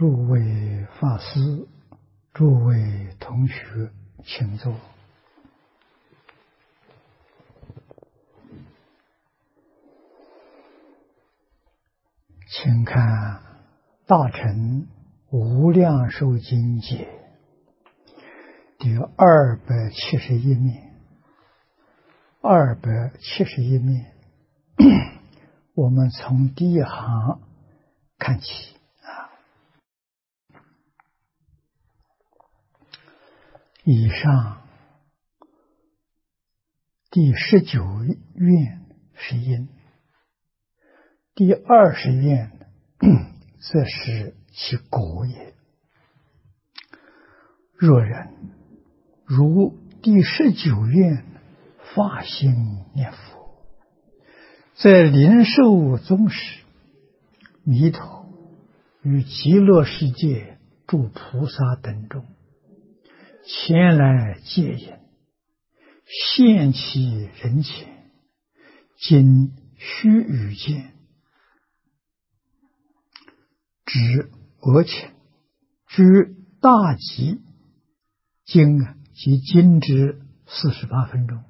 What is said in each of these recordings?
诸位法师，诸位同学，请坐。请看《大乘无量寿经解》第271面，271面，我们从第一行看起以上第19愿是因，第20愿则是其果也。若人如第19愿发心念佛，在临受宗师弥陀与极乐世界诸菩萨等中前来接引，现其人前，今须臾间，指额前，居大吉经及经之48分钟，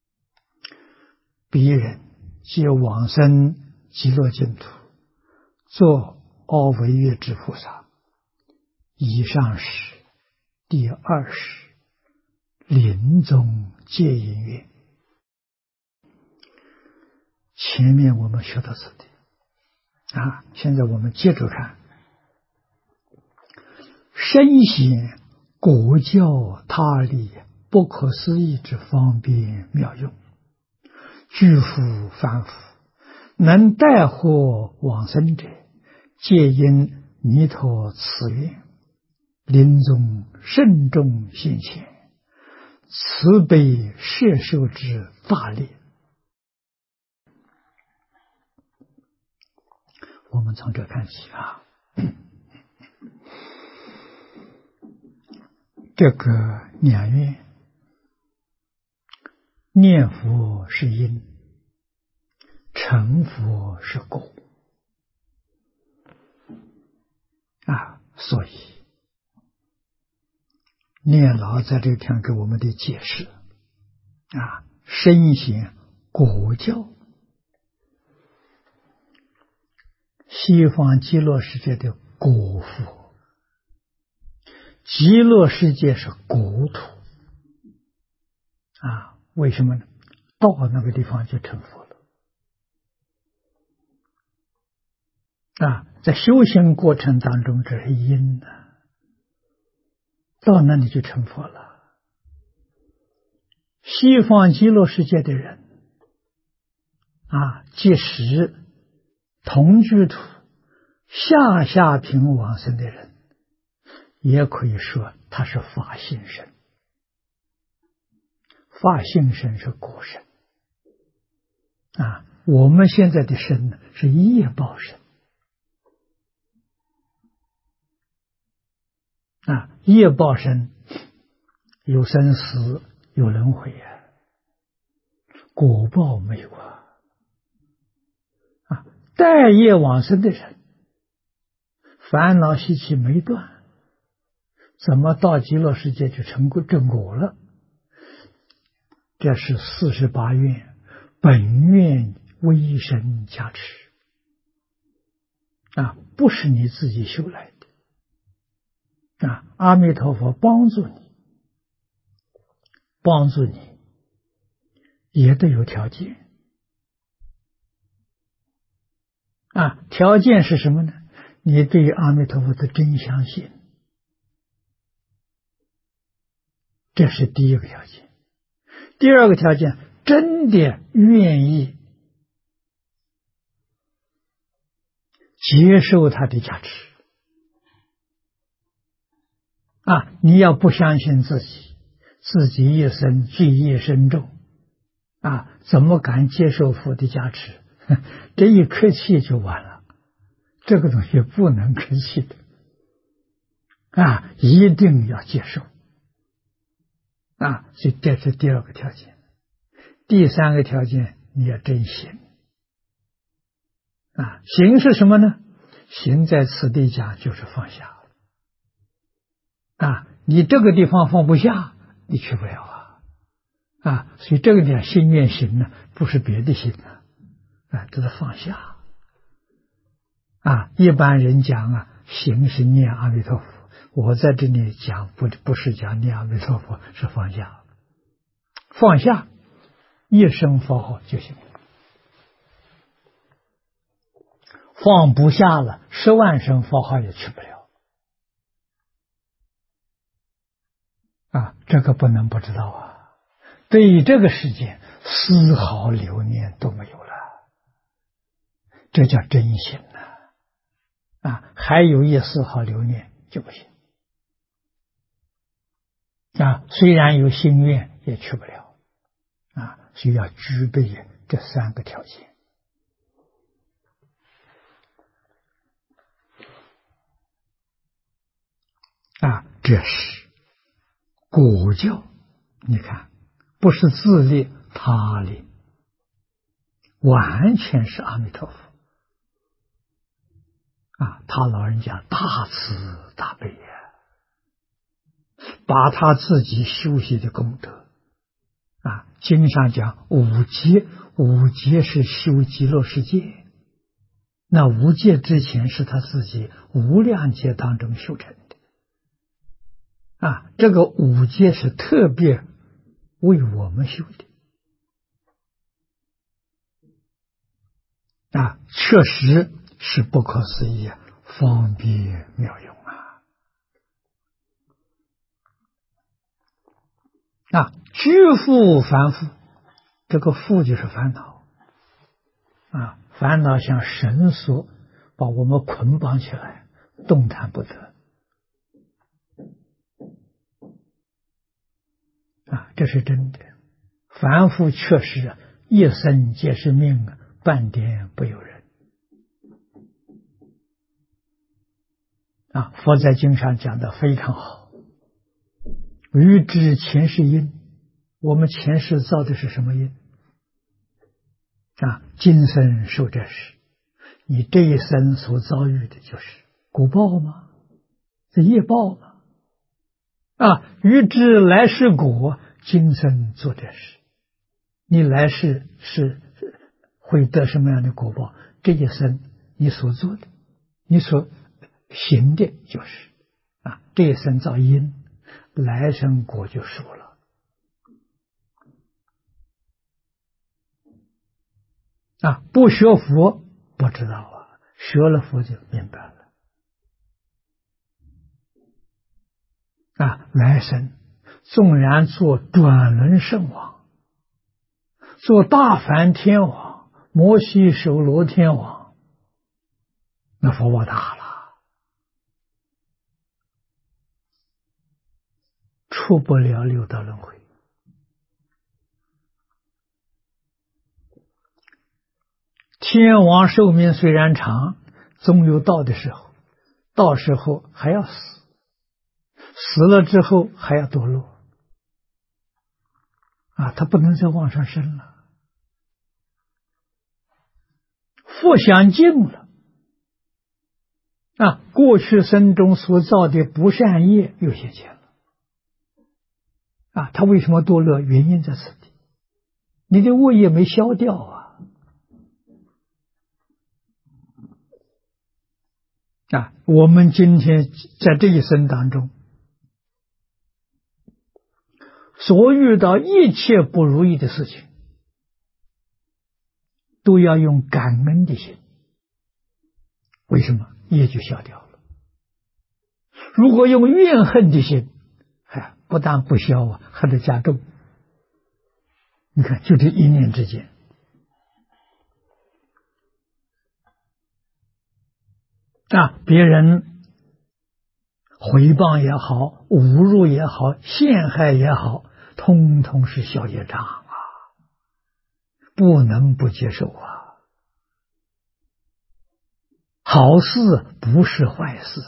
彼人皆往生极乐净土，作阿惟越之菩萨。以上是第20临终戒引愿。前面我们学到这里现在我们接着看深显果教他力不可思议之方便妙用，具复凡夫，能带获往生者，皆因弥陀慈愿，临终慎重现前，慈悲摄受之大力。我们从这看起这个两愿，念佛是因，成佛是果所以念老在这天给我们的解释深显果教，西方极乐世界的果佛，极乐世界是国土为什么呢？到那个地方就成佛了在修行过程当中，这是因到那里就成佛了。西方极乐世界的人即使同居土下品往生的人，也可以说他是法性身。法性身是果身我们现在的身呢是业报身业报身有生死有轮回果报没有带业往生的人，烦恼习气没断，怎么到极乐世界就成正果了？这是48愿本愿威神加持不是你自己修来的阿弥陀佛帮助你也得有条件条件是什么呢？你对阿弥陀佛的真相信，这是第一个条件。第二个条件，真的愿意接受他的加持你要不相信自己一生罪业深重怎么敢接受佛的加持？这一客气就完了，这个东西不能客气的一定要接受所以这是第二个条件。第三个条件，你要真行行是什么呢？行在此地讲就是放下你这个地方放不下，你去不了所以这个点心愿行呢，不是别的行这是放下一般人讲行是念阿弥陀佛，我在这里讲不是讲念阿弥陀佛，是放下。放下一声佛号就行了，放不下了，10万声佛号也去不了这个不能不知道对于这个世界丝毫留念都没有了，这叫真心还有一丝毫留念就不行虽然有心愿也去不了所以要具备这3个条件这是果教。你看，不是自立他立，完全是阿弥陀佛他老人家大慈大悲把他自己修习的功德经上讲五劫是修极乐世界，那无界之前是他自己无量劫当中修成的这个五劫是特别为我们修的确实是不可思议方便妙用居复凡复，这个复就是烦恼烦恼像绳索把我们捆绑起来，动弹不得这是真的。凡夫确实一生皆是命半点不由人佛在经上讲的非常好，欲知前世因，我们前世造的是什么因今生受这事，你这一生所遭遇的就是果报吗？是业报吗？欲知来世果，今生做这事，你来世是会得什么样的果报？这一生你所做的，你所行的就是这一生造因，来生果就熟了不学佛不知道学了佛就明白了来生纵然做转轮圣王，做大梵天王，摩西首罗天王，那福报大了，出不了六道轮回。天王寿命虽然长，总有到的时候，到时候还要死，死了之后还要堕落他不能再往上升了。福享尽了过去生中所造的不善业又现前了他为什么堕落？原因在此地，你的恶业没消掉我们今天在这一生当中所遇到一切不如意的事情，都要用感恩的心。为什么？业就消掉了。如果用怨恨的心，不但不消还得加重。你看，就这一念之间别人诽谤也好，侮辱也好，陷害也好，通通是消业障不能不接受好事不是坏事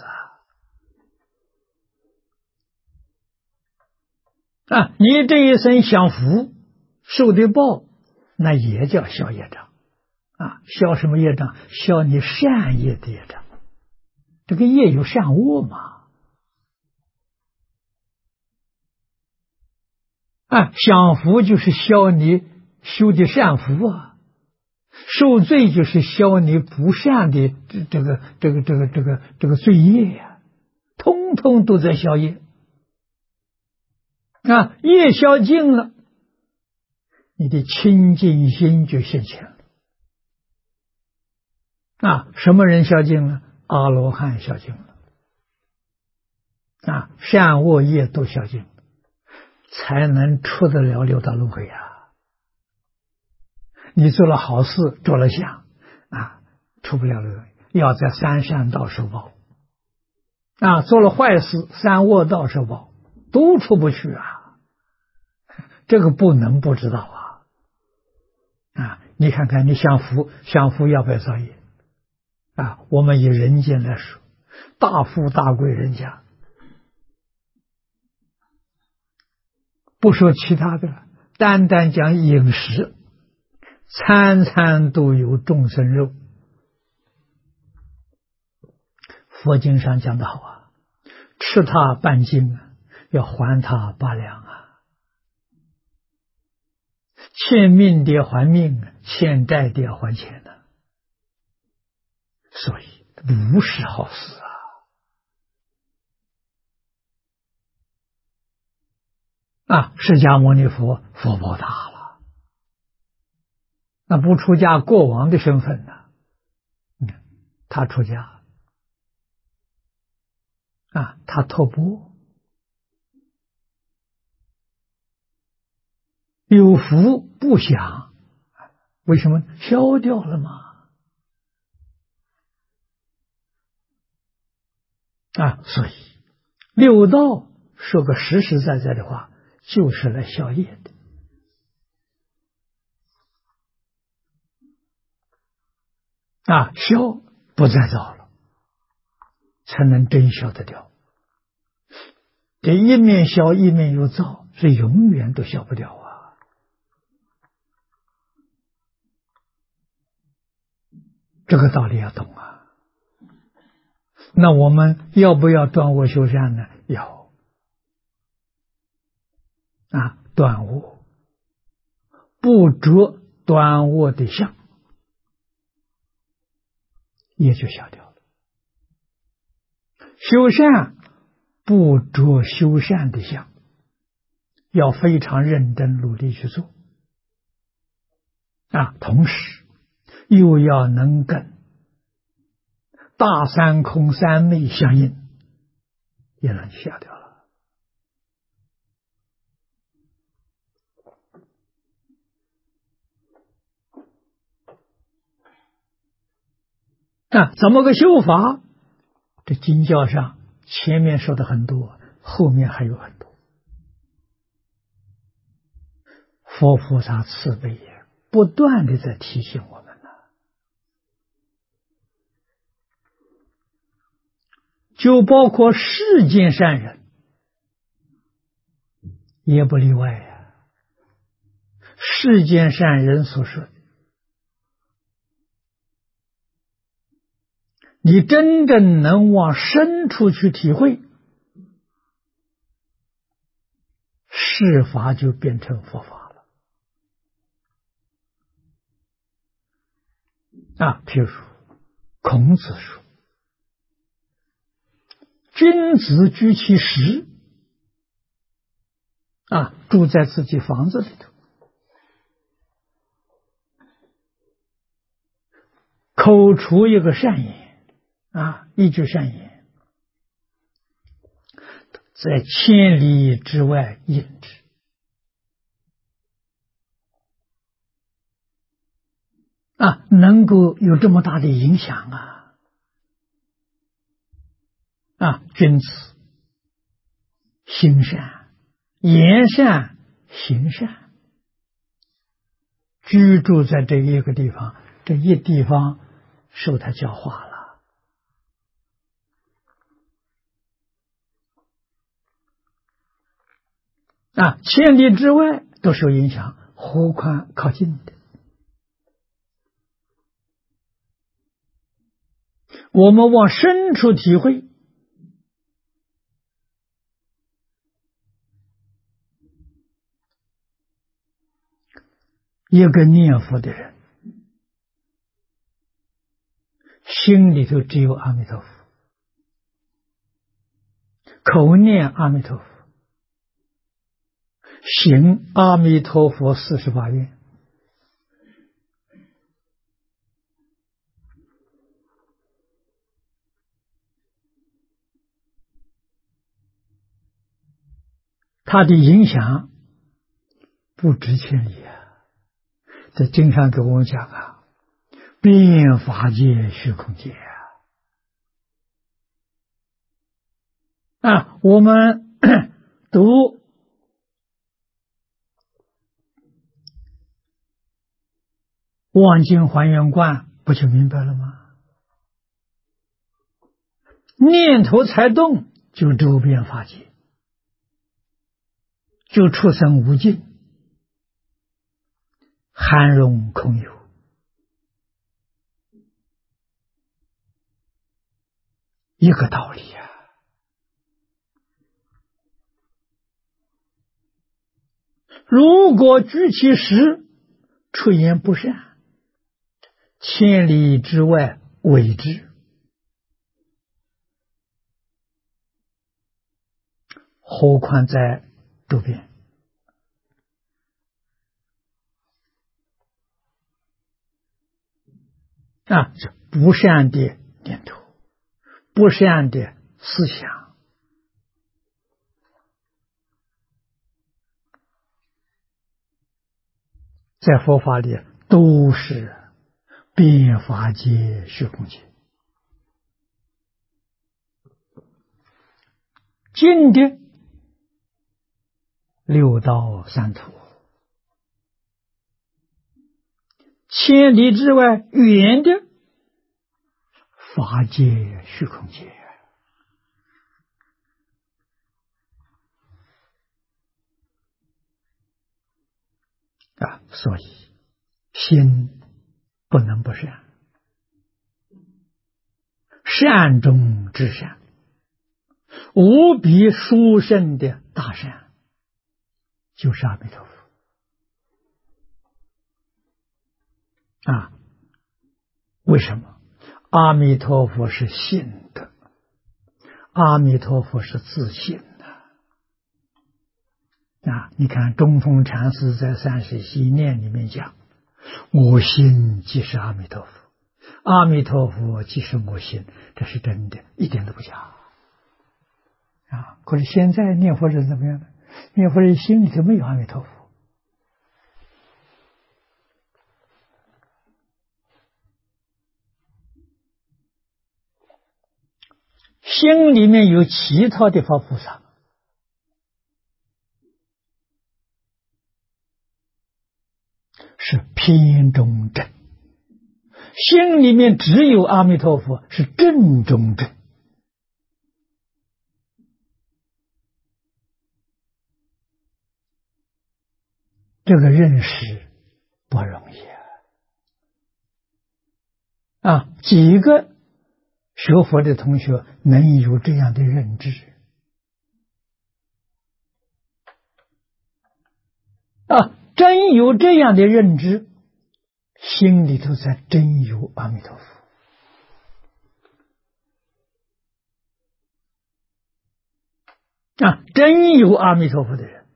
你这一生享福受的报，那也叫消业障消什么业障？消你善业的业障。这个业有善恶嘛享福就是消你修的善福啊，受罪就是消你不善的这个罪业呀，通通都在消业。业消尽了，你的清净心就现前了。什么人消尽了？阿罗汉消尽了。善恶业都消尽了，才能出得了六道轮回呀。你做了好事，做了相出不了轮回，要在三善道受报。做了坏事，三恶道受报，都出不去啊。这个不能不知道你看看，你享福要不要造业？我们以人间来说，大富大贵人家，不说其他的，单单讲饮食，餐餐都有众生肉。佛经上讲得好吃它半斤要还它8两欠命的还命，欠债的要还钱所以不是好事释迦牟尼佛福报大了，那不出家国王的身份他出家他托钵，有福不享，为什么？消掉了嘛。所以六道说个实实在在的话，就是来消业的消不再造了，才能真消得掉。这一面消一面又造，是永远都消不掉这个道理要懂那我们要不要断恶修善呢？要断恶，不着断恶的相，也就消掉了。修善不着修善的相，要非常认真努力去做同时又要能跟大三空三昧相应，也能消掉了。怎么个修法？这经教上前面说的很多，后面还有很多。佛菩萨慈悲也，不断的在提醒我们就包括世间善人也不例外世间善人所说的，你真正能往深处去体会，世法就变成佛法了譬如孔子说，君子居其室住在自己房子里头，口出一个善言一句善言，在千里之外应之能够有这么大的影响君子行善，言善，行善，居住在这一个地方，这一地方受他教化了千里之外都受影响，何况靠近的。我们往深处体会， 一个念佛的人，心里头只有阿弥陀佛，口念阿弥陀佛，行阿弥陀佛48愿，他的影响不值千里啊！在经上给我们讲啊，遍法界虚空界我们读望经还原观不就明白了吗？念头才动，就周遍法界，就出生无尽，含容空有，一个道理啊！如果居其实，出言不善，千里之外为之，何况在周边是不善的念头，不善的思想，在佛法里都是遍法界虚空界。近的六道三途，千里之外远的法界虚空界所以心不能不善，善中之善，无比殊胜的大善，就是阿弥陀佛为什么？阿弥陀佛是信的，阿弥陀佛是自信的你看中峰禅师在三十习念里面讲，我心即是阿弥陀佛，阿弥陀佛即是我心，这是真的，一点都不假可是现在念佛人怎么样呢？念佛人心里头没有阿弥陀佛，心里面有其他的佛菩萨，是偏中正，心里面只有阿弥陀佛，是正中正。这个认识不容易几个学佛的同学能有这样的认知真有这样的认知，心里头才真有阿弥陀佛真有阿弥陀佛的人，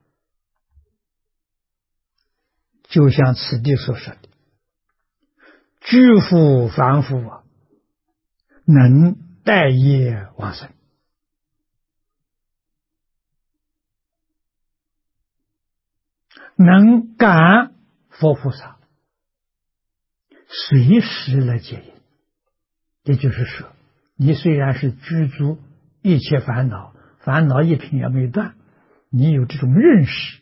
就像此地所说的，居夫凡夫能待业往生，能感佛菩萨，随时来接引。也就是说，你虽然是居住一切烦恼，烦恼一品也没断，你有这种认识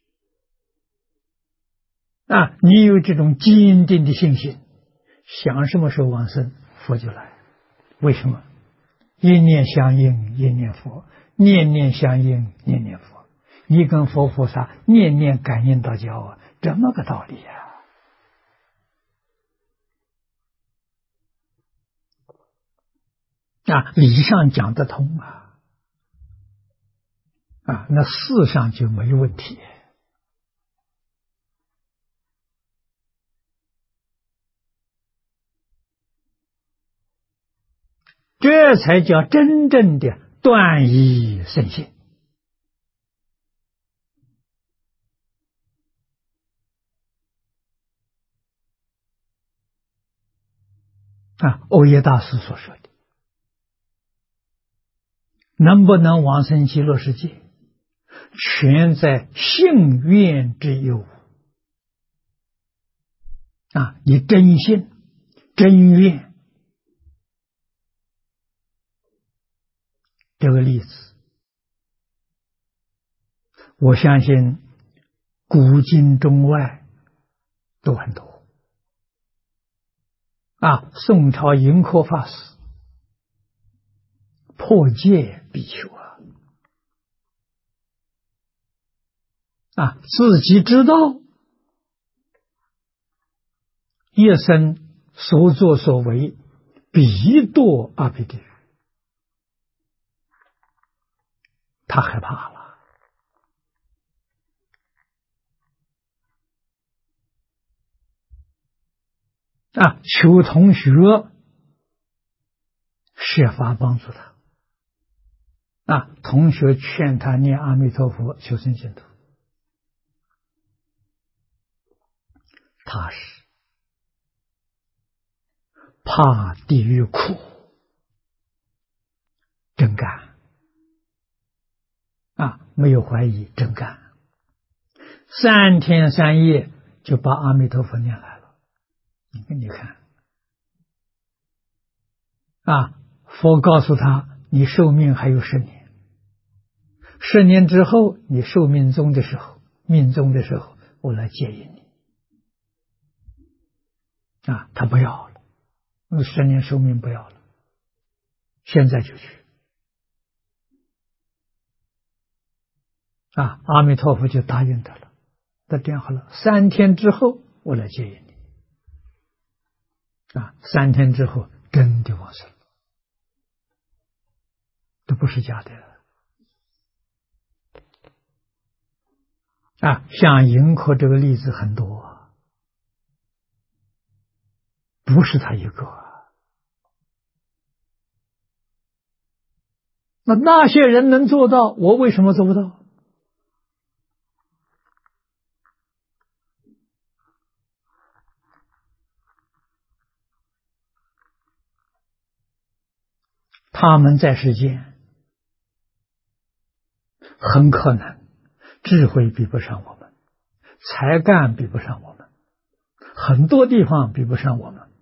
你有这种坚定的信心，想什么时候往生，佛就来。为什么？一念相应一念佛，念念相应念念佛，你跟佛菩萨念念感应道交这么个道理理上讲得通那事上就没问题这才叫真正的断疑生信。欧耶大师所说的，能不能往生极乐世界，全在信愿之有。你真信真愿，这个例子，我相信古今中外都很多。宋朝盈科法师破戒比丘自己知道一生所作所为必堕阿鼻地狱，他害怕了。求同学设法帮助他。同学劝他念阿弥陀佛求生净土，他是怕地狱苦，真干没有怀疑，真干。3天3夜就把阿弥陀佛念来了。你看佛告诉他，你寿命还有10年，10年之后你寿命终的时候，我来接引你。他不要了，10年寿命不要了，现在就去。阿弥陀佛就答应他了，他这样好了，3天之后我来接引你。3天之后真的往生了，这不是假的。像盈科这个例子很多，不是他一个。那些人能做到，我为什么做不到？他们在世间很可能智慧比不上我们，才干比不上我们，很多地方比不上我们。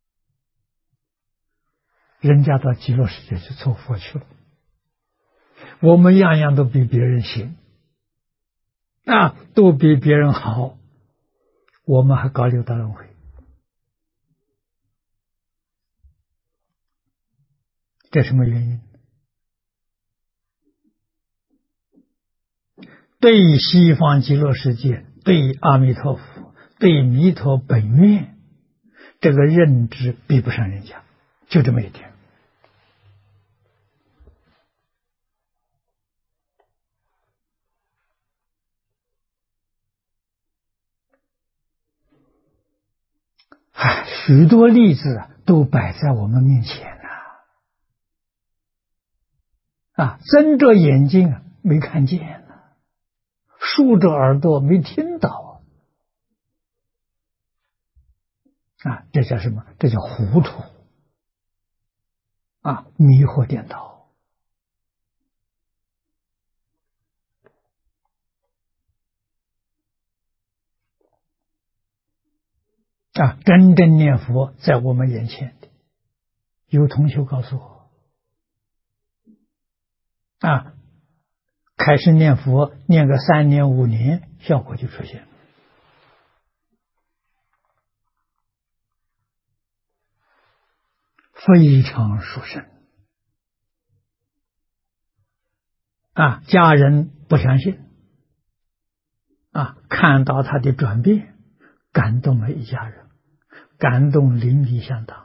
人家到极乐世界去做佛去了，我们样样都比别人行都比别人好，我们还搞六道轮回。这什么原因？对西方极乐世界，对阿弥陀佛，对弥陀本愿，这个认知比不上人家，就这么一点。许多例子都摆在我们面前睁着眼睛没看见竖着耳朵没听到这叫什么？这叫糊涂迷惑颠倒。真正念佛在我们眼前的，有同学告诉我开始念佛念个3年5年，效果就出现，非常殊胜家人不相信看到他的转变，感动了一家人，感动邻里相当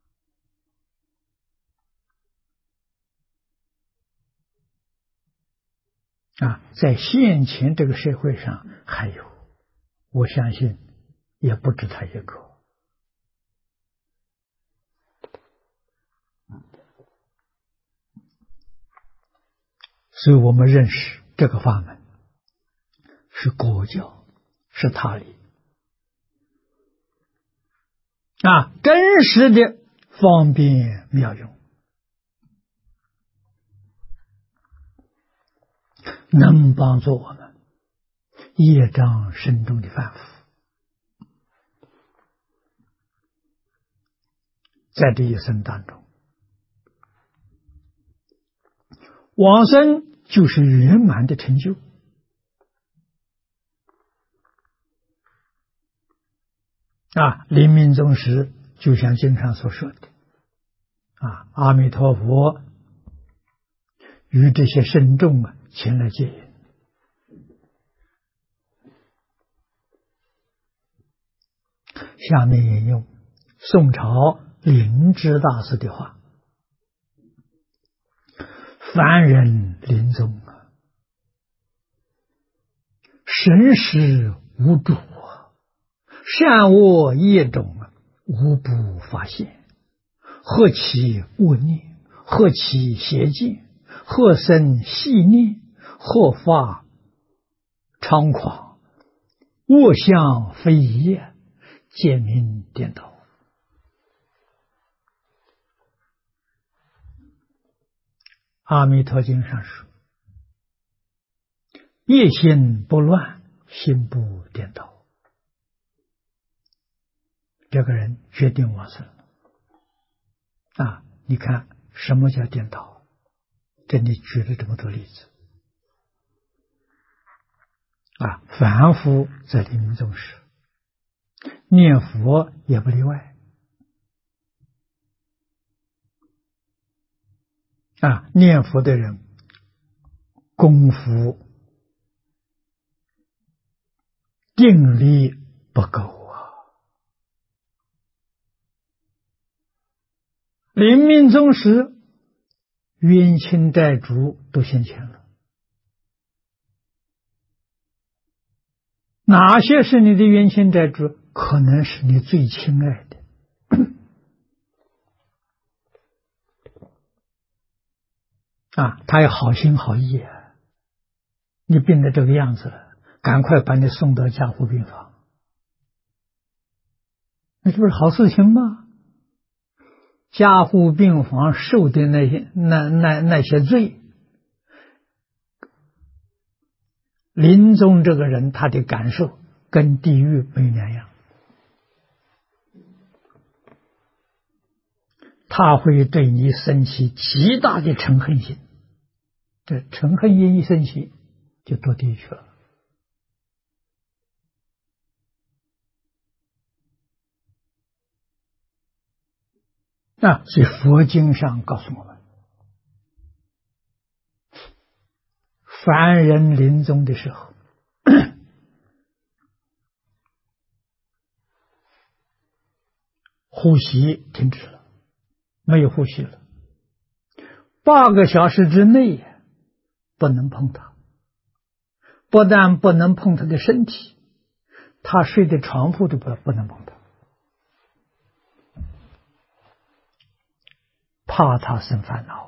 在现前这个社会上还有，我相信也不止他一个所以我们认识这个法门是果教，是他理真实的方便妙用，能帮助我们业障深重的凡夫，在这一生当中，往生就是圆满的成就。临命终时，就像经上所说的，阿弥陀佛与这些圣众前来接引。下面引用宋朝灵芝大师的话：凡人临终神识无主，善恶业种无不发现，何其恶念，何其邪见，何生细念，何发猖狂，恶相非一，见名颠倒。阿弥陀经上说，业心不乱，心不颠倒。这个人决定往生了。你看什么叫颠倒？这里举了这么多例子。凡夫在临命终时，念佛也不例外。念佛的人功夫定力不够临命终时，冤亲债主都现前了。哪些是你的冤亲债主？可能是你最亲爱的。他也好心好意你病得这个样子了，赶快把你送到加护病房，那这不是好事情吗？加护病房受的那些罪，临终这个人他的感受跟地狱没两样，他会对你生起极大的嗔恨心，这嗔恨心一生起，就堕地狱去了。所以佛经上告诉我们，凡人临终的时候，呼吸停止了，没有呼吸了，8个小时之内不能碰他，不但不能碰他的身体，他睡的床铺都不能碰他，怕他生烦恼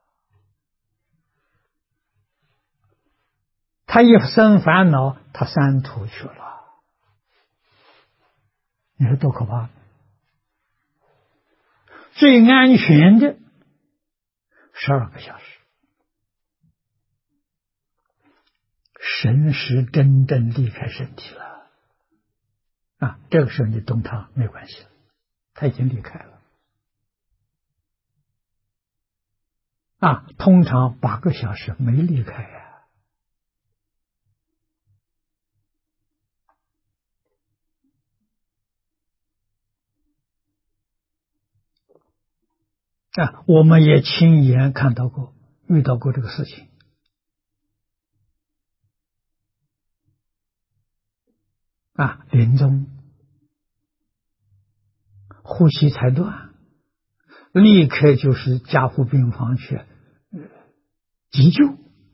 他一生烦恼，他三途去了，你说多可怕！最安全的12个小时，神识真正离开身体了这个时候你动他没关系了，他已经离开了通常8个小时没离开我们也亲眼看到过，遇到过这个事情临终呼吸才断，立刻就是加护病房去急救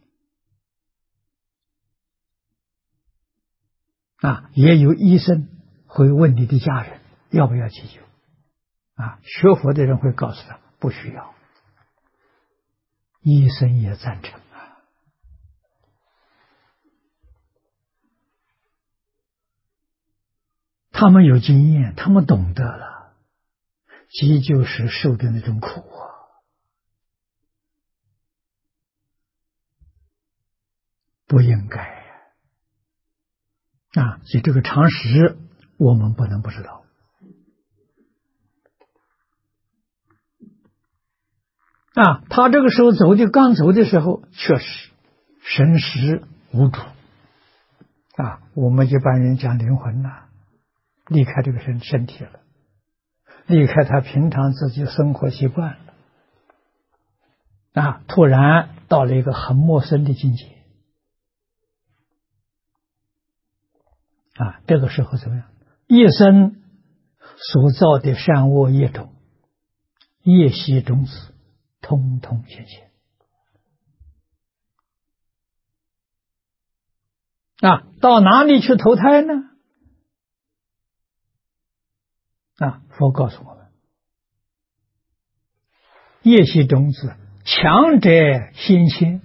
也有医生会问你的家人要不要急救学佛的人会告诉他不需要，医生也赞成他们有经验，他们懂得了，急救时受的那种苦啊，不应该啊！所以这个常识我们不能不知道啊。他这个时候刚走的时候，确实神识无主啊。我们一般人讲灵魂呐，离开这个身体了，离开他平常自己生活习惯了啊，突然到了一个很陌生的境界啊，这个时候怎么样？一生所造的善恶业种、业习种子，通通现前啊！到哪里去投胎呢？啊，佛告诉我们，业习种子强者先迁，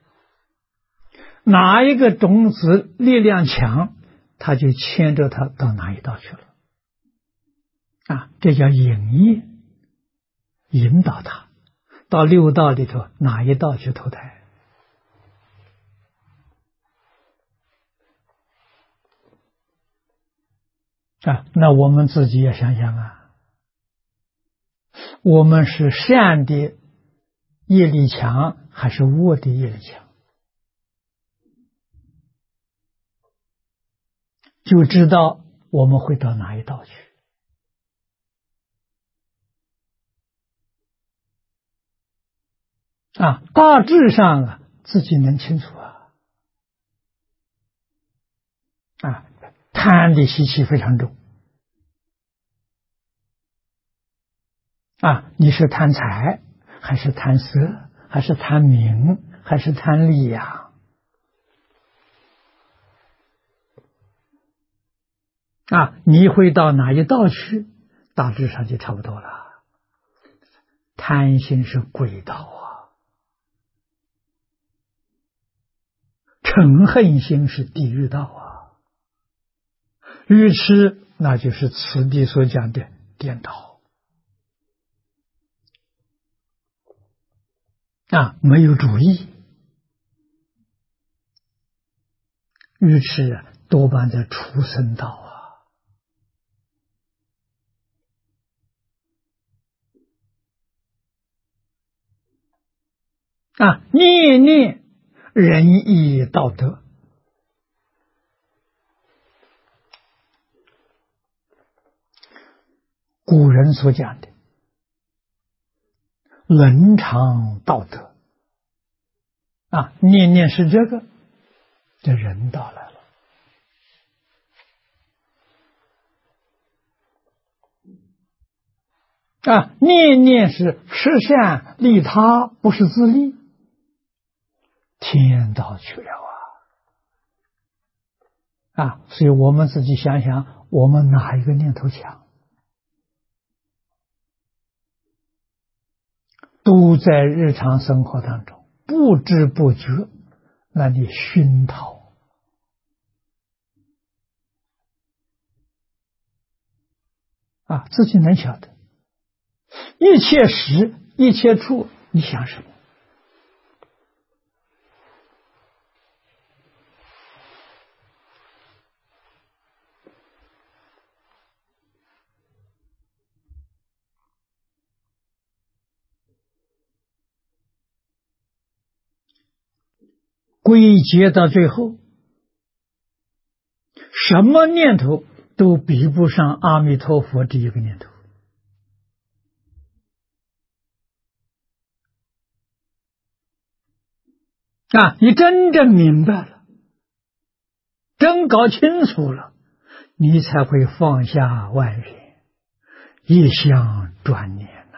哪一个种子力量强，他就牵着他到哪一道去了啊！这叫引业，引导他到六道里头哪一道去投胎啊？那我们自己也想想啊，我们是善的业力强还是恶的业力强，就知道我们会到哪一道去啊。大致上啊，自己能清楚啊，贪的习气非常重啊。你是贪财还是贪色还是贪名还是贪利呀啊？你会到哪一道去，大致上就差不多了。贪心是鬼道啊，嗔恨心是地狱道啊，愚痴那就是此地所讲的颠倒啊，没有主意。愚痴多半在畜生道啊，念念仁义道德，古人所讲的伦常道德啊，念念是这个，这人道来了啊，念念是实善利他，不是自利，天道去了啊！所以我们自己想想，我们哪一个念头强，都在日常生活当中不知不觉那里熏陶啊，自己能晓得，一切时一切处，你想什么？归结到最后，什么念头都比不上阿弥陀佛这一个念头啊！你真正明白了，真搞清楚了，你才会放下万缘，一向专念呐。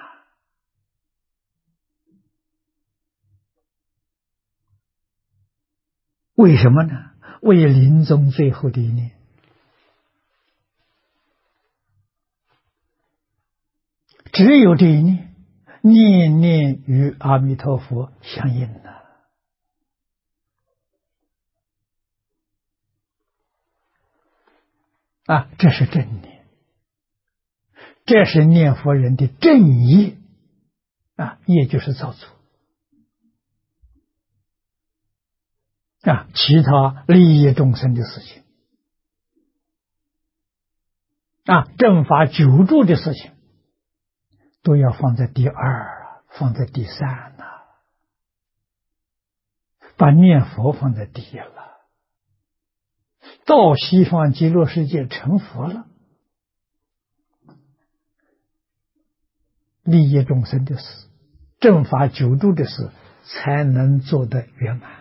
为什么呢？为临终最后的一念，只有这一念，念念与阿弥陀佛相应了啊！这是正念。 这是念佛人的正业啊，业就是造作啊，其他利益众生的事情啊，正法久住的事情，都要放在第二，放在第三了，把念佛放在第一了。到西方极乐世界成佛了，利益众生的事，正法久住的事，才能做得圆满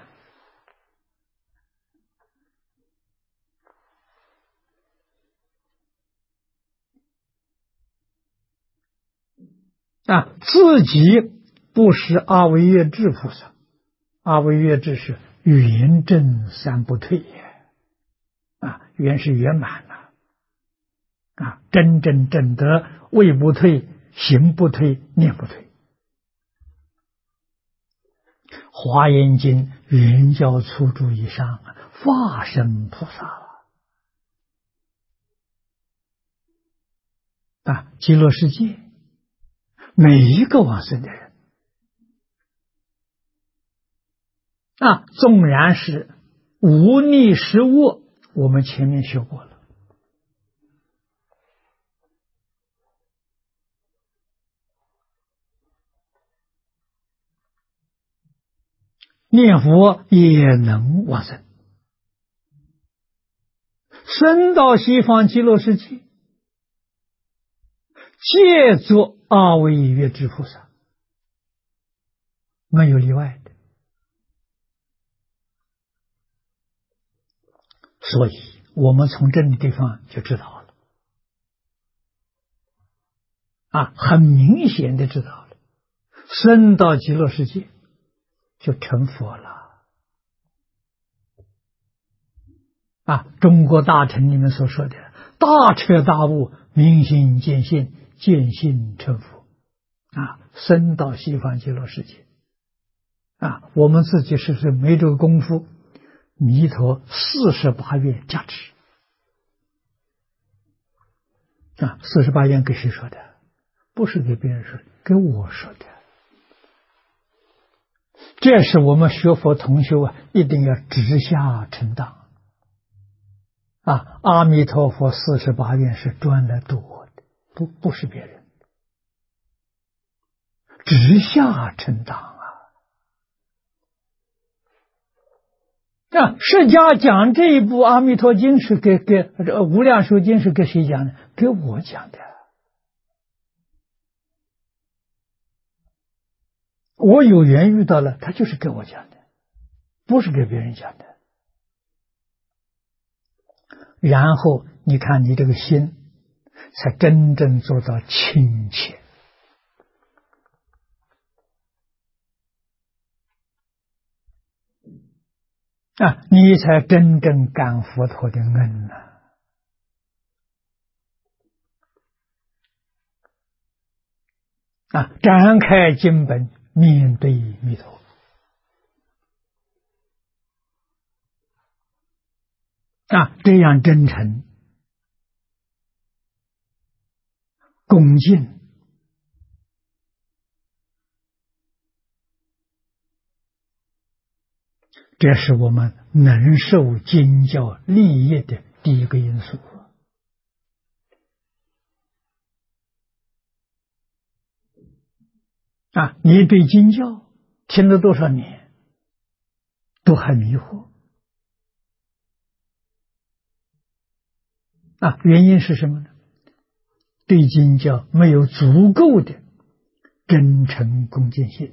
啊！自己不是阿惟越致菩萨，阿惟越致是圆正三不退也啊，圆是圆满了啊，真正正得位不退、行不退、念不退。华严经圆教初住以上化身菩萨了啊！极乐世界每一个往生的人啊，纵然是无逆实恶，我们前面学过了。念佛也能往生，生到西方极乐世界，借作阿惟越致菩萨，没有例外的。所以我们从这个地方就知道了啊，很明显的知道了，生到极乐世界就成佛了啊！中国大乘里面所说的大彻大悟，明心见性，见性成佛啊，生到西方极乐世界啊！我们自己是不是没这个功夫？弥陀48愿加持啊！48愿给谁说的？不是给别人说的，给我说的。这是我们学佛同修啊，一定要直下承担啊！阿弥陀佛48愿是专来度我的，不是别人，直下承担啊！释迦讲这一部《阿弥陀经》是给无量寿经是给谁讲的？给我讲的。我有缘遇到了，他就是给我讲的，不是给别人讲的。然后你看你这个心才真正做到亲切啊，你才真正感佛陀的恩啊！展开经本，面对弥陀啊，这样真诚恭敬，这是我们能受经教利益的第一个因素啊！你对经教听了多少年，都还迷惑啊！原因是什么呢？对经教没有足够的真诚恭敬心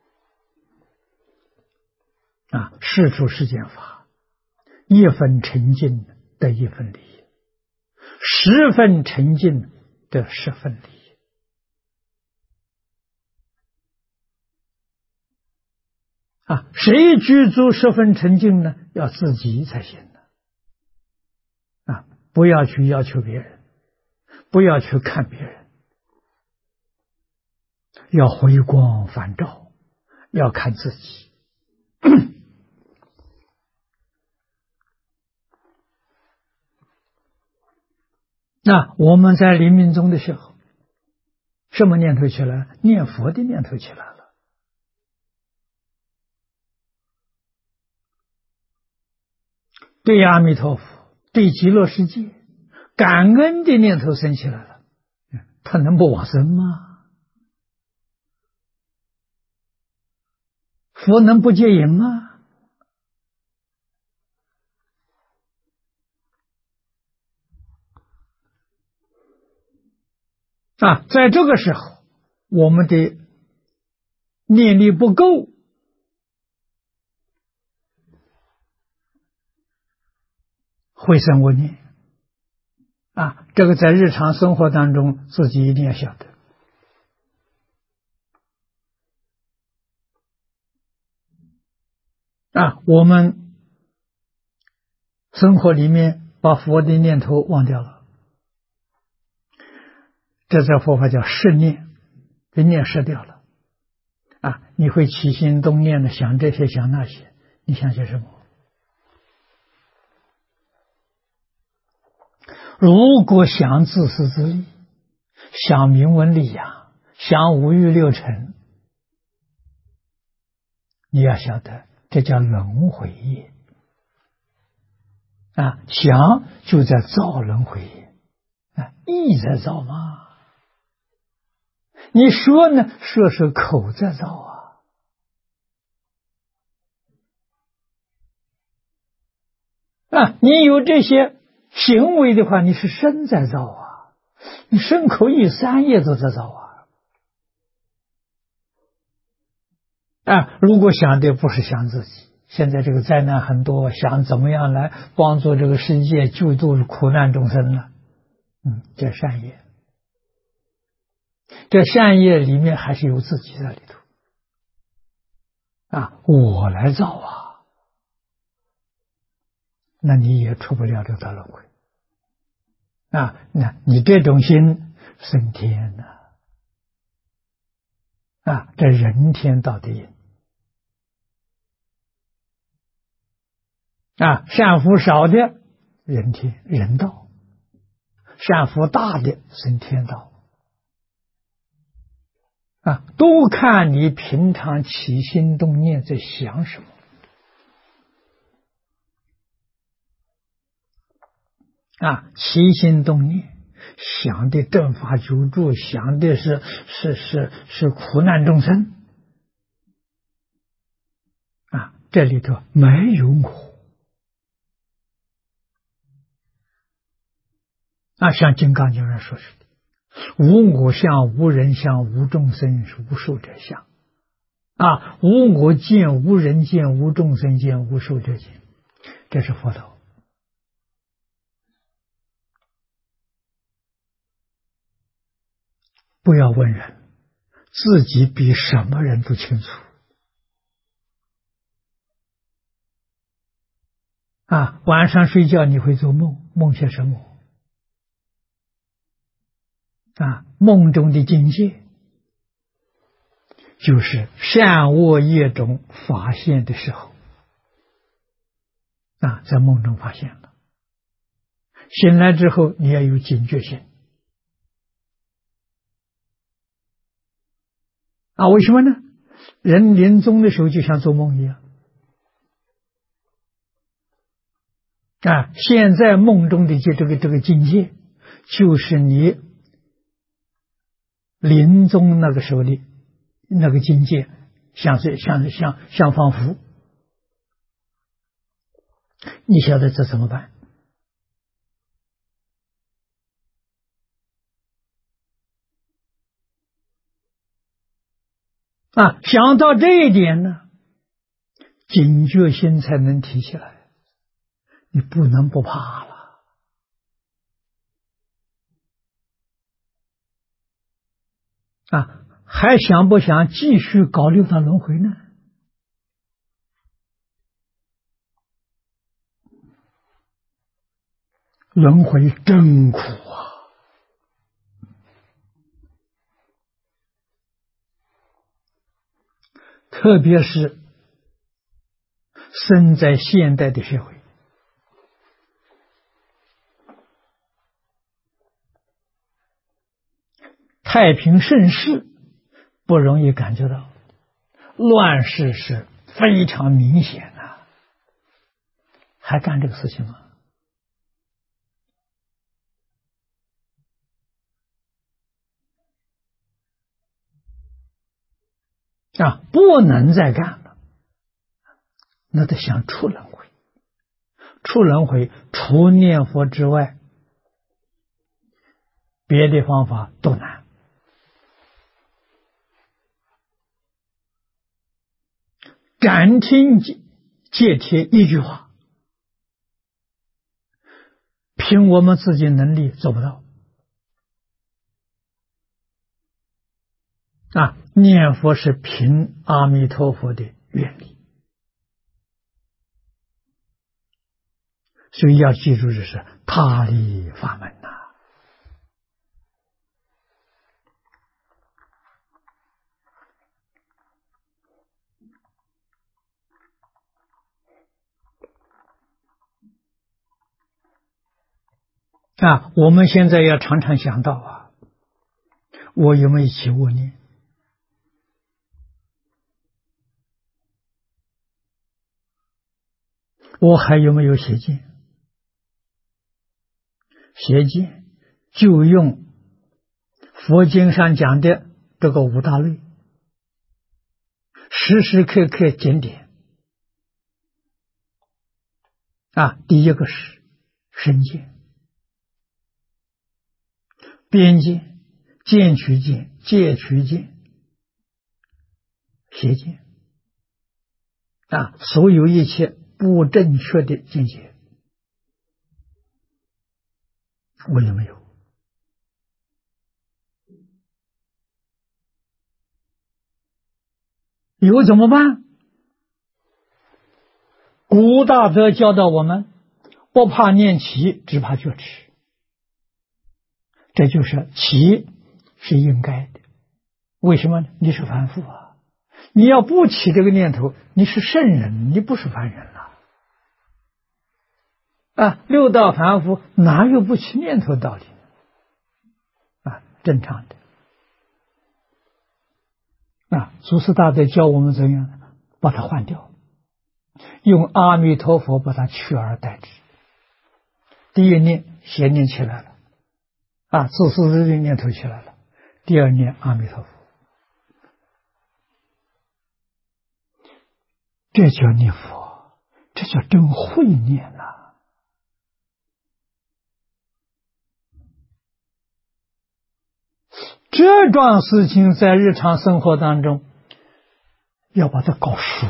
啊！世出世间法，一分沉静得一分利益，10分沉静得10分利益啊！谁具足10分沉静呢？要自己才行啊！不要去要求别人，不要去看别人，要回光返照，要看自己。那我们在临命终的时候， 什么念头起来？念佛的念头起来了。对阿弥陀佛，对极乐世界，感恩的念头生起来了，他能不往生吗？佛能不接引吗？在这个时候，我们的念力不够，会生恶念。这个在日常生活当中，自己一定要晓得。我们生活里面把佛的念头忘掉了，这在佛法叫摄念，这念摄掉了。你会起心动念的想这些想那些，你想些什么？如果想自私自利，想名闻利养，想五欲六尘，你要晓得这叫轮回业。想就在造轮回业，意在造嘛。你说呢？说是口在造你有这些行为的话，你是身在造你身口意三业都在造如果想的不是想自己，现在这个灾难很多，想怎么样来帮助这个世界救度苦难众生呢？这善业，这善业里面还是有自己在里头我来造那你也出不了这个轮回那你这种心升天这人天道地引善福少的人天人道，善福大的升天道都看你平常起心动念在想什么起心动念想的正法救助，想的是苦难众生这里头没有我像金刚经上说是的，无我相，无人相，无众生，无寿者相无我见，无人见，无众生见，无寿者见，这是佛道。不要问人，自己比什么人都清楚晚上睡觉你会做梦，梦些什么梦中的境界就是善恶业种发现的时候在梦中发现了，醒来之后你要有警觉性为什么呢？人临终的时候就像做梦一样现在梦中的这个境界就是你临终那个时候的那个境界，像仿佛，你晓得这怎么办想到这一点呢，警觉心才能提起来，你不能不怕了还想不想继续搞六道轮回呢？轮回真苦特别是生在现代的社会， 太平盛世不容易感觉到，乱世是非常明显的，还干这个事情吗？不能再干了，那得想出轮回。出轮回，除念佛之外，别的方法都难。斩听戒贴一句话，凭我们自己能力做不到。念佛是凭阿弥陀佛的愿力，所以要记住，这是他力法门我们现在要常常想到我有没有起恶念？我还有没有邪见？邪见就用佛经上讲的这个五大类，时时刻刻检点。第一个是身见、边见、见取见、戒取见、邪见所有一切不正确的见解，我有没有？有怎么办？古大德教导我们，不怕念起，只怕觉迟。这就是起是应该的。为什么呢？你是凡夫你要不起这个念头，你是圣人，你不是凡人了。六道凡夫哪有不起念头道理正常的。祖师大德教我们怎样把它换掉，用阿弥陀佛把它取而代之。第一念邪念起来了，自私自利念头起来了，第二念阿弥陀佛，这叫念佛，这叫真会念这桩事情在日常生活当中要把它搞熟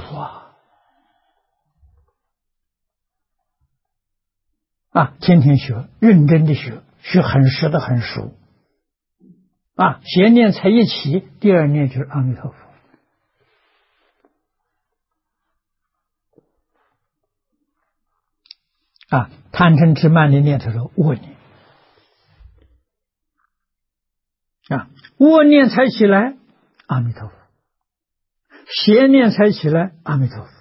天天学，认真的学，学很实的很熟邪念才一起，第二念就是阿弥陀佛贪嗔痴慢的念头是恶念恶念才起来，阿弥陀佛；邪念才起来，阿弥陀佛。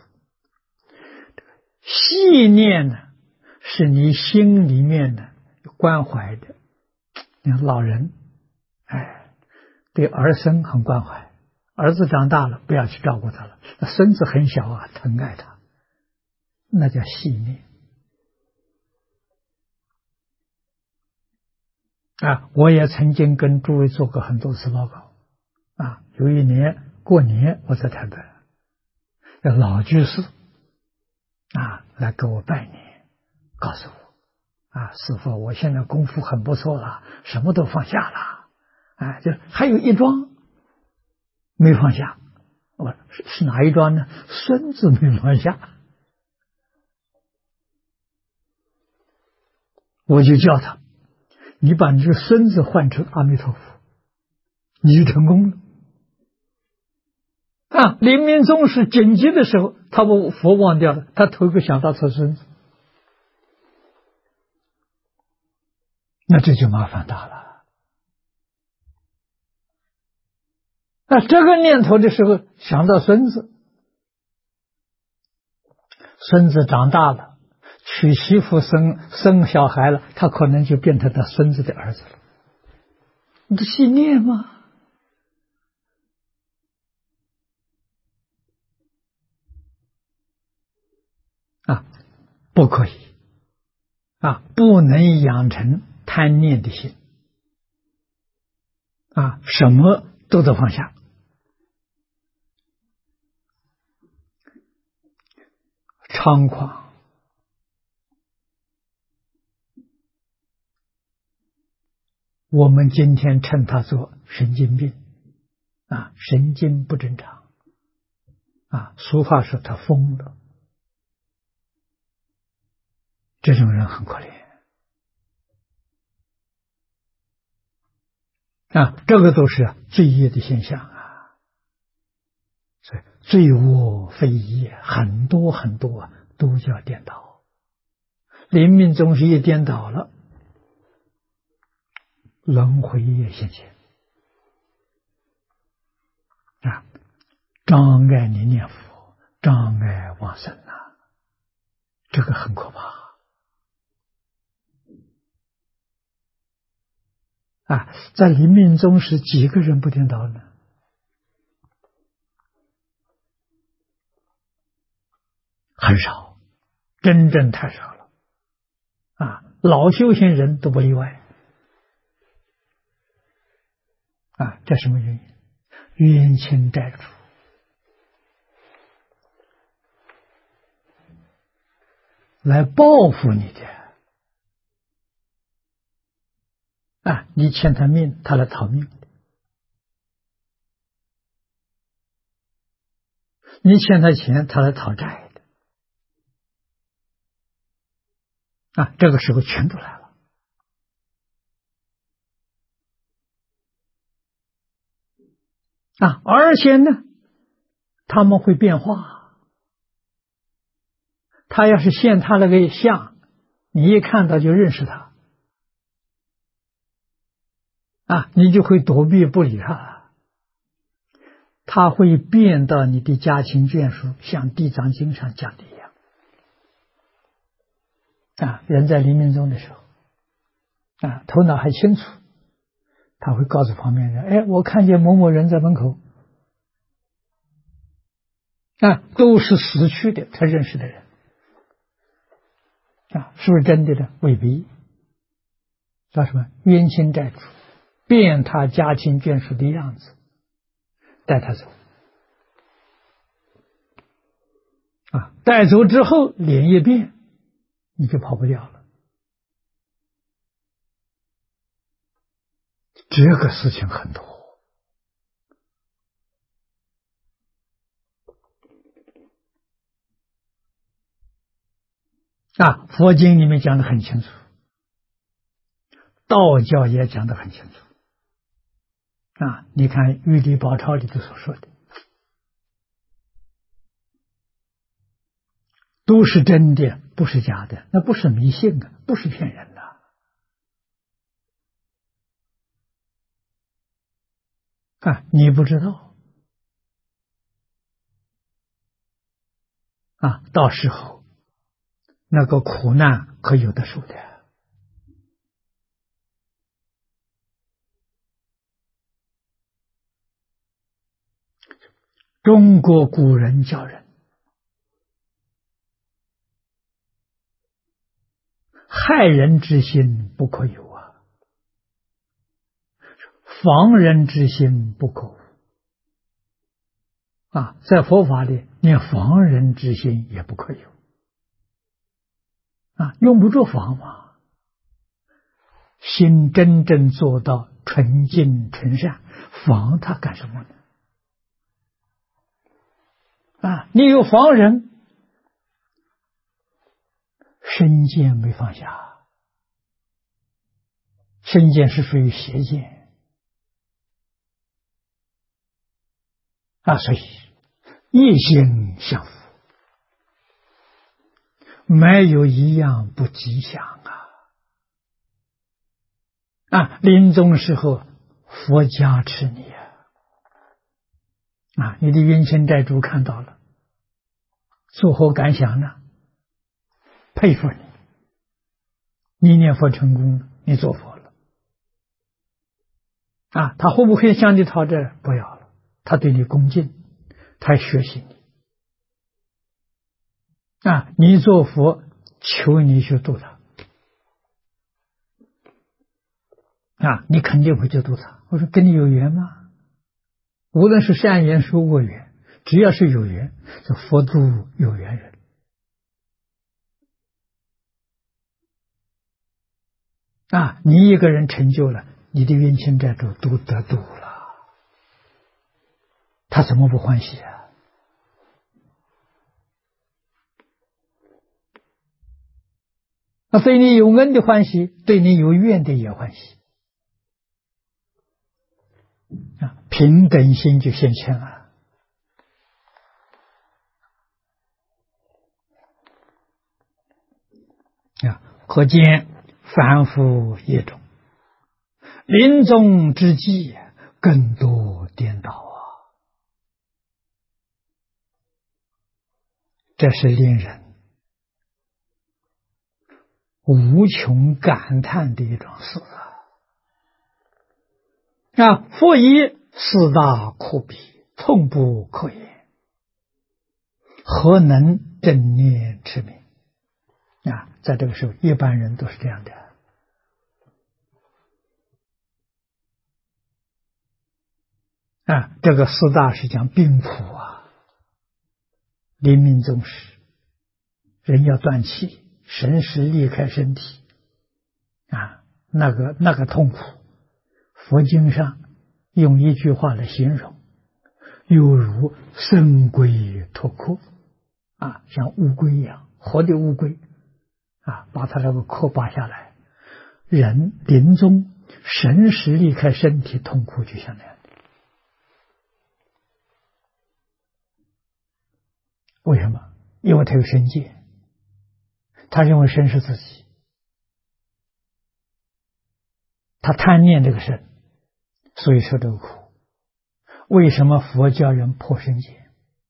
细念呢，是你心里面的关怀的。你看老人，对儿孙很关怀，儿子长大了不要去照顾他了，孙子很小疼爱他，那叫细念我也曾经跟诸位做过很多次报告有一年过年我在台北，老居士来给我拜年，告诉我师父，我现在功夫很不错了，什么都放下了就还有一桩没放下。我是哪一桩呢？孙子没放下。我就叫他，你把你这个孙子换成阿弥陀佛，你就成功了临命终时紧急的时候，他把佛忘掉了，他头一个想到他孙子，那这就麻烦大了。这个念头的时候想到孙子，孙子长大了，娶媳妇生小孩了，他可能就变成他孙子的儿子了。 你的信念吗？啊，不可以啊，不能养成贪念的心啊，什么都得放下。猖狂，我们今天称他做神经病啊，神经不正常啊，俗话说他疯了，这种人很可怜啊，这个都是罪业的现象啊，所以罪恶非业很多很多啊，都叫颠倒。临命终时一颠倒了，轮回也现前啊，障碍你念佛，障碍往生啊，这个很可怕啊！在临命终时，几个人不颠倒呢？很少，真正太少了啊！老修行人都不例外啊！这什么原因？冤亲债主来报复你的啊！你欠他命，他来讨命的；你欠他钱，他来讨债的啊！这个时候全都来了啊！而且呢，他们会变化。他要是现他那个相，你一看到就认识他啊，你就会躲避不理他。他会变到你的家亲眷属，像《地藏经》上讲的一样啊。人在临命终的时候啊，头脑还清楚，他会告诉旁边人：“哎，我看见某某人在门口啊，都是死去的，他认识的人啊，是不是真的呢？未必。叫什么冤亲债主，变他家亲眷属的样子，带他走啊，带走之后脸一变，你就跑不掉了。这个事情很多啊，佛经里面讲得很清楚，道教也讲得很清楚啊。你看《玉历宝钞》里头所说的，都是真的，不是假的，那不是迷信啊，不是骗人的啊，你不知道啊，到时候那个苦难可有的受的。中国古人教人，害人之心不可有啊，防人之心不可无啊。在佛法里，连防人之心也不可有啊，用不着防嘛。心真正做到纯净纯善，防他干什么呢？啊，你有防人，身见没放下，身见是属于邪见啊，所以一心向佛，没有一样不吉祥啊！临终时候，佛加持你啊！你的冤亲债主看到了，作何感想呢？佩服你，你念佛成功了，你做佛了他会不会向你讨债？不要了，他对你恭敬，他学习你。你做佛，求你去度他。你肯定会去度他。我说跟你有缘吗？无论是善缘是恶缘，只要是有缘，就佛度有缘人。你一个人成就了，你的冤亲债主都得度了，他怎么不欢喜啊？对你有恩的欢喜，对你有怨的也欢喜。平等心就现前了。可见凡夫业种，临终之际更多颠倒这是令人无穷感叹的一种事复以四大苦彼，痛不可言，何能正念持名？在这个时候，一般人都是这样的。这个四大是讲病苦临命终时，人要断气，神识离开身体那个痛苦，佛经上用一句话来形容，犹如生龟脱壳像乌龟一样，活的乌龟把它那个壳拔下来，人临终神识离开身体，痛苦就像那样的。为什么？因为他有身见，他认为身是自己，他贪念这个身，所以受这个苦。为什么佛教人破身见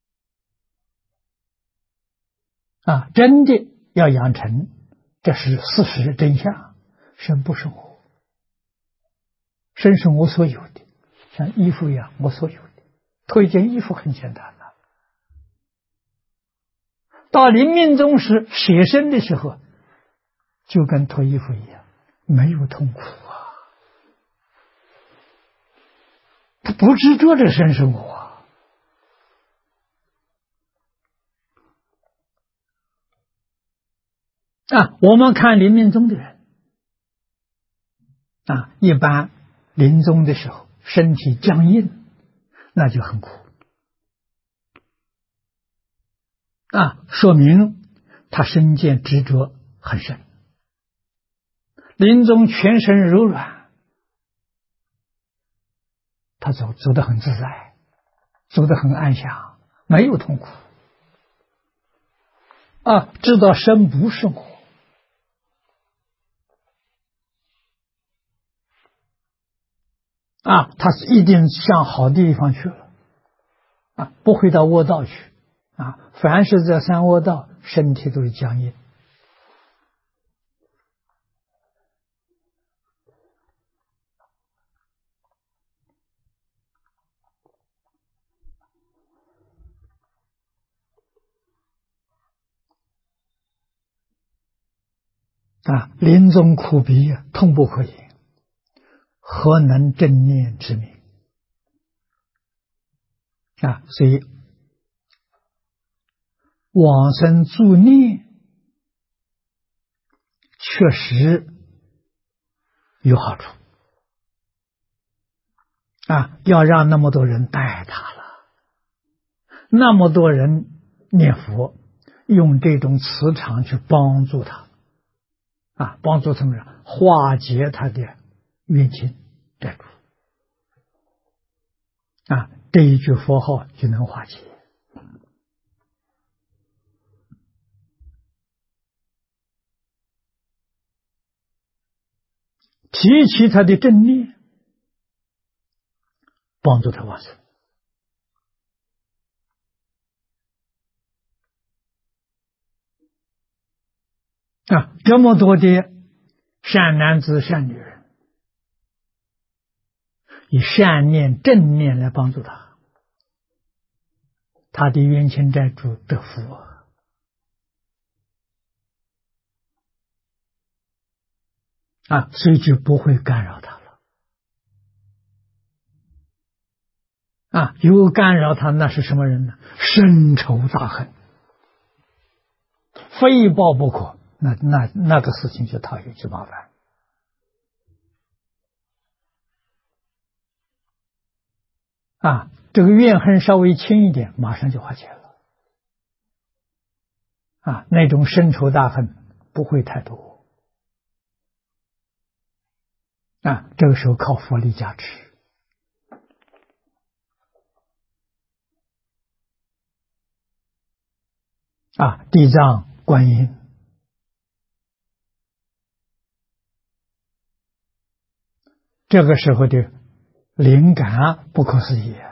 真的要养成，这是事实真相。身不是我，身是我所有的，像衣服一样，我所有的。脱一件衣服很简单到临命终时舍身的时候，就跟脱衣服一样，没有痛苦他不执着这身是我我们看临命终的人一般临终的时候身体僵硬，那就很苦说明他身见执着很深。临终全身柔软，他走得很自在，走得很安详，没有痛苦知道身不是我他一定向好地方去了不会到恶道去凡是在三恶道，身体都是僵硬临终苦逼痛不可言，何能正念之名所以往生助念确实有好处要让那么多人带他了，那么多人念佛，用这种磁场去帮助他帮助他们化解他的冤亲债主这一句佛号就能化解。提起他的正念，帮助他往生这么多的善男子善女人， 以善念、正念来帮助他，他的冤亲债主得福所以就不会干扰他了有干扰他，那是什么人呢？深仇大恨，非报不可。那个事情就讨厌，就麻烦这个怨恨稍微轻一点，马上就化解了那种深仇大恨不会太多这个时候靠佛力加持地藏观音这个时候的灵感不可思议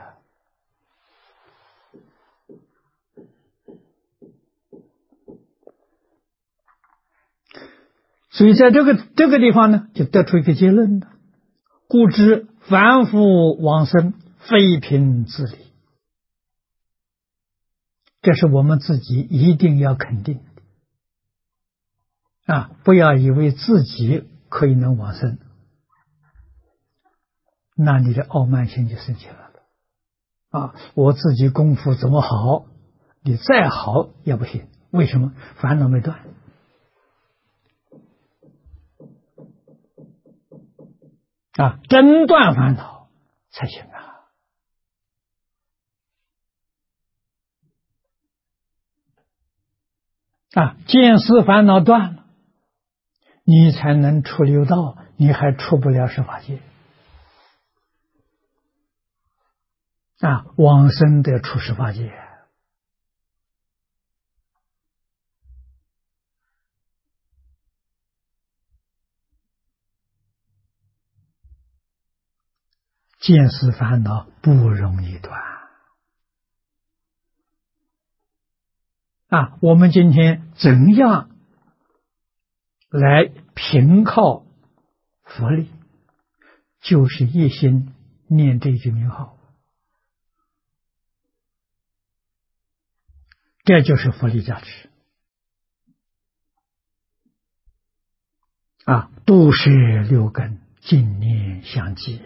所以在这个地方呢，就得出一个结论了：故知凡夫往生，非凭自力。这是我们自己一定要肯定的不要以为自己可以能往生，那你的傲慢心就生起来了我自己功夫怎么好，你再好也不行。为什么？烦恼没断真断烦恼才行见思烦恼断了，你才能出六道，你还出不了十法界往生得出十法界见思烦恼不容易断我们今天怎样来凭靠佛力，就是一心念这句名号，这就是佛力加持度世六根净念相继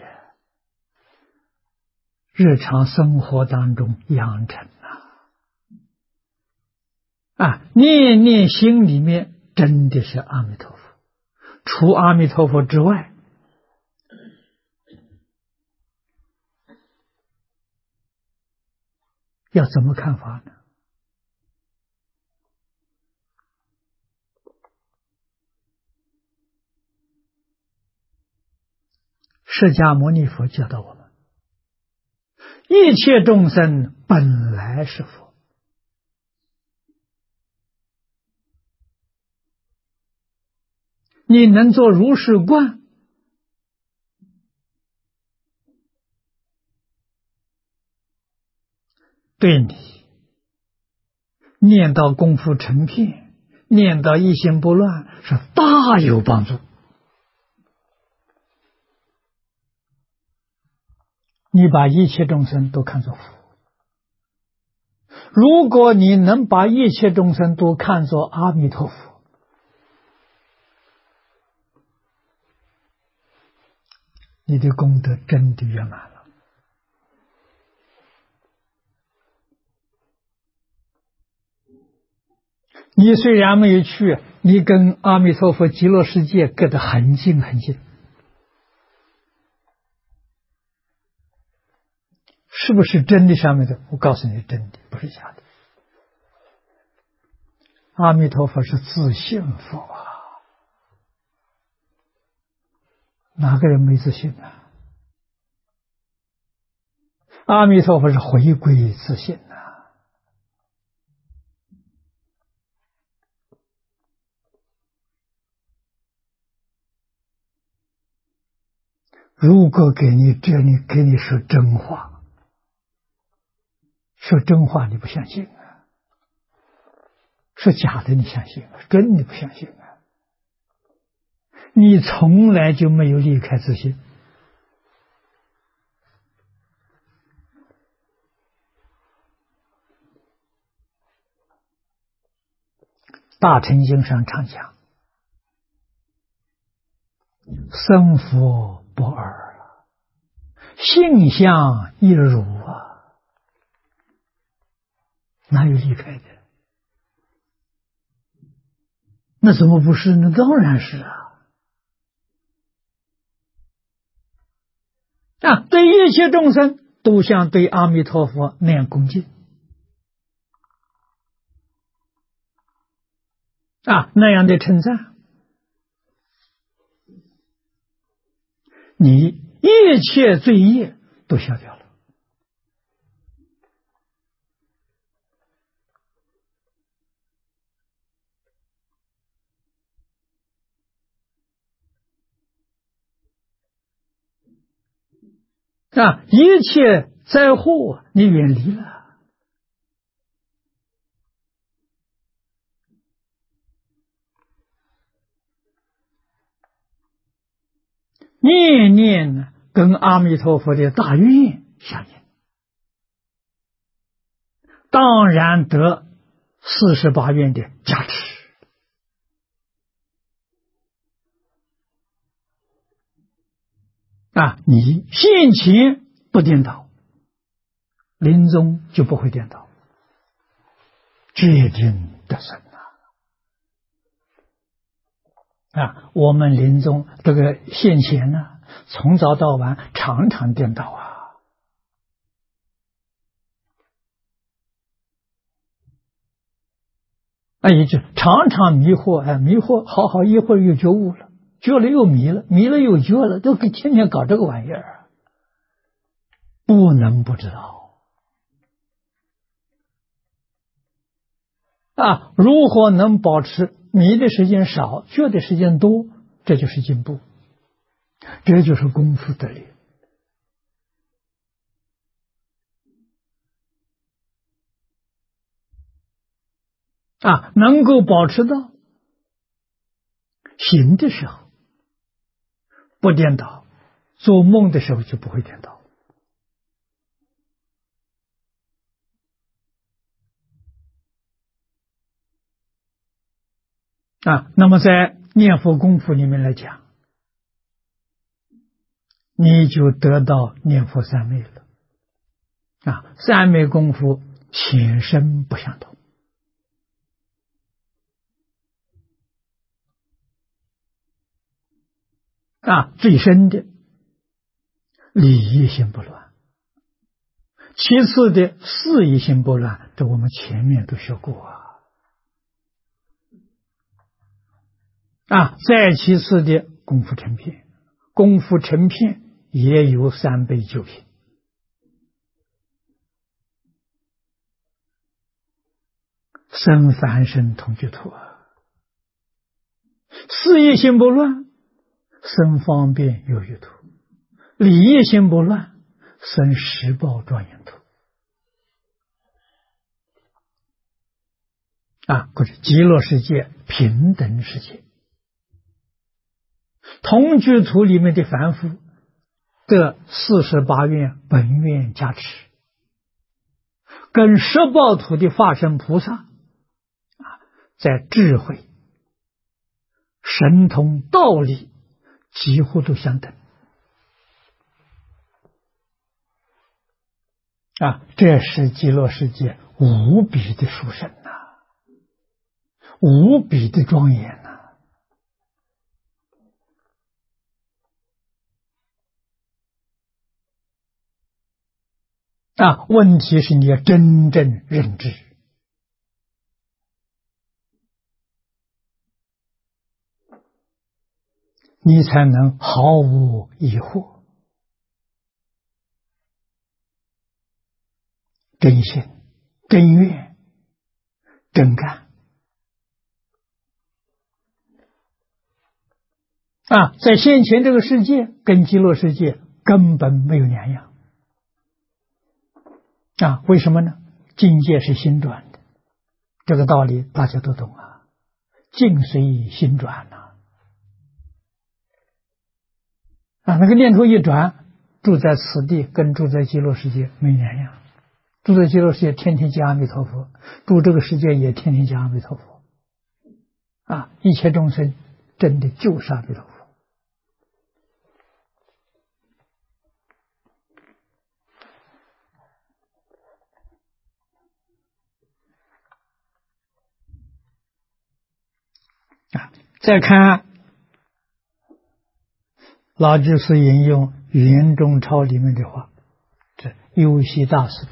日常生活当中养成念念心里面真的是阿弥陀佛，除阿弥陀佛之外，要怎么看法呢？释迦牟尼佛教导我们，一切众生本来是佛，你能做如是观，对你念到功夫成片，念到一心不乱，是大有帮助。你把一切众生都看作佛，如果你能把一切众生都看作阿弥陀佛，你的功德真的圆满了。你虽然没有去，你跟阿弥陀佛极乐世界隔得很近很近，是不是真的上面的？我告诉你，真的不是假的。阿弥陀佛是自信佛哪个人没自信阿弥陀佛是回归自信如果给你说真话，说真话你不相信说假的你相信真的不相信你从来就没有离开自信大乘经上常讲，僧佛不二，性相一如啊，哪有离开的？那怎么不是呢？当然是啊！对一切众生都像对阿弥陀佛那样恭敬那样的称赞，你一切罪业都消掉了。一切灾祸你远离了，念念呢跟阿弥陀佛的大愿相应，当然得48愿的加持。你现前不颠倒，临终就不会颠倒，决定得胜我们临终这个现前呢，从早到晚常常颠倒也就常常迷惑迷惑，好一会儿又觉悟了，觉了又迷了，迷了又觉了，都天天搞这个玩意儿，不能不知道如何能保持迷的时间少，觉的时间多，这就是进步，这就是功夫得力能够保持到醒的时候不颠倒，做梦的时候就不会颠倒那么在念佛功夫里面来讲，你就得到念佛三昧了三昧功夫浅深不相同最深的理一心不乱，其次的事一心不乱，这我们前面都学过再其次的功夫成片，功夫成片也有3倍9品生凡身同居土事业心不乱，生方便有余土，理业心不乱，生十报庄严土或者极乐世界平等世界，同居土里面的凡夫得48愿本愿加持，跟十报土的化身菩萨在智慧神通道理几乎都相等这是极乐世界无比的殊胜无比的庄严问题是你要真正认知你才能毫无疑惑，真心真愿真干在现前这个世界跟极乐世界根本没有两样为什么呢？境界是心转的，这个道理大家都懂境随心转那个念头一转，住在此地跟住在极乐世界没两样，住在极乐世界天天讲阿弥陀佛，住这个世界也天天讲阿弥陀佛一切众生真的就是阿弥陀佛。再看老居士引用圆中钞里面的话，这优西大师的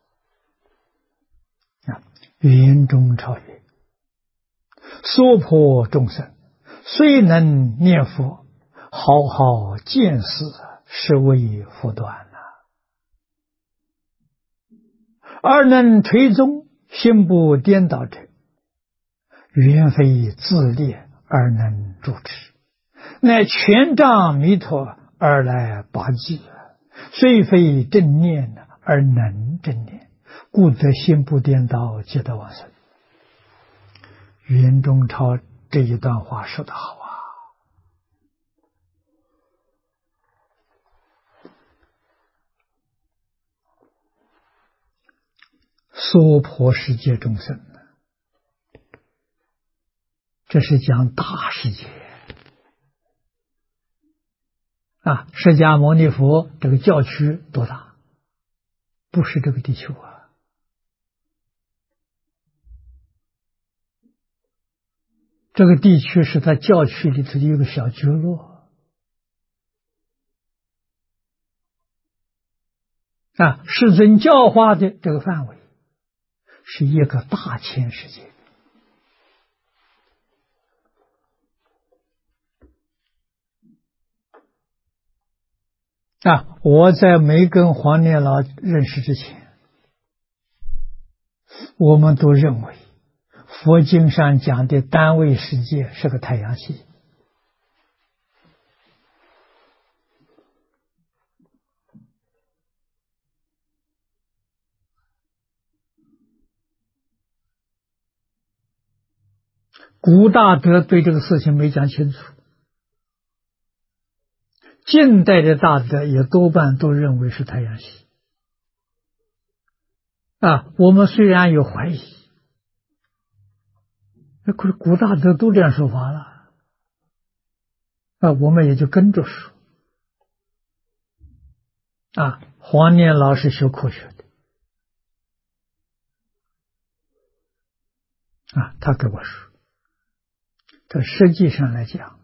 圆中钞曰：娑婆众生虽能念佛，好好见识，是为佛断而能垂宗，心不颠倒者，原非自恋而能主持，乃全仗弥陀而来拔济，虽非正念而能正念，故得心不颠倒，皆得往生。圆中钞这一段话说得好啊！娑婆世界众生，这是讲大世界释迦牟尼佛这个教区多大？不是这个地球啊！这个地区是他教区里头的一个小角落世尊教化的这个范围是一个大千世界我在没跟黄念老认识之前，我们都认为佛经上讲的单位世界是个太阳系。古大德对这个事情没讲清楚，近代的大德也多半都认为是太阳系我们虽然有怀疑，可是古大德都这样说法了我们也就跟着说黄念老是学科学的他跟我说，他实际上来讲，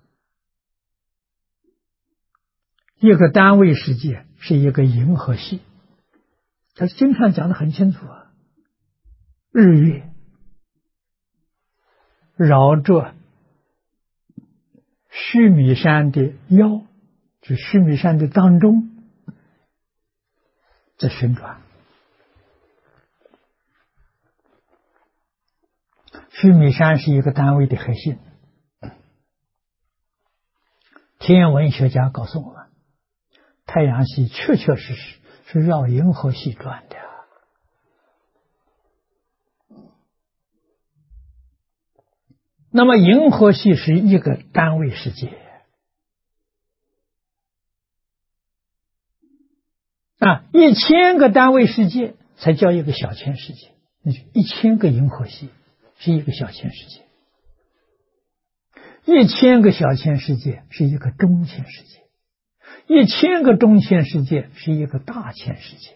一个单位世界是一个银河系，他经常讲得很清楚日月绕着须弥山的腰，就须弥山的当中在旋转。须弥山是一个单位的核心，天文学家告诉我们，太阳系确确实实是绕银河系转的那么银河系是一个单位世界1000个单位世界才叫一个小千世界，那就1000个银河系是一个小千世界，1000个小千世界是一个中千世界，1000个中千世界是一个大千世界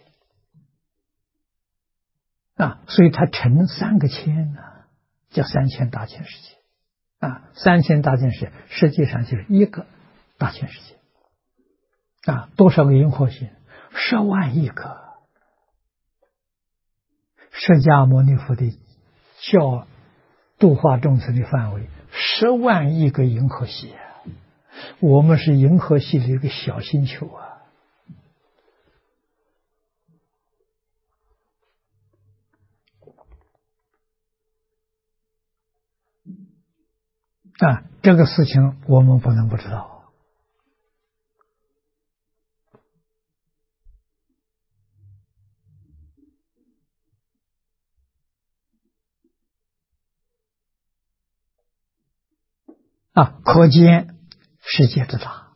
所以它乘3个千叫3000大千世界3000大千世界实际上就是一个大千世界多少个银河系？10万亿个。释迦牟尼佛的教度化众生的范围10万亿个银河系我们是银河系的一个小星球这个事情我们不能不知道可见世界之大，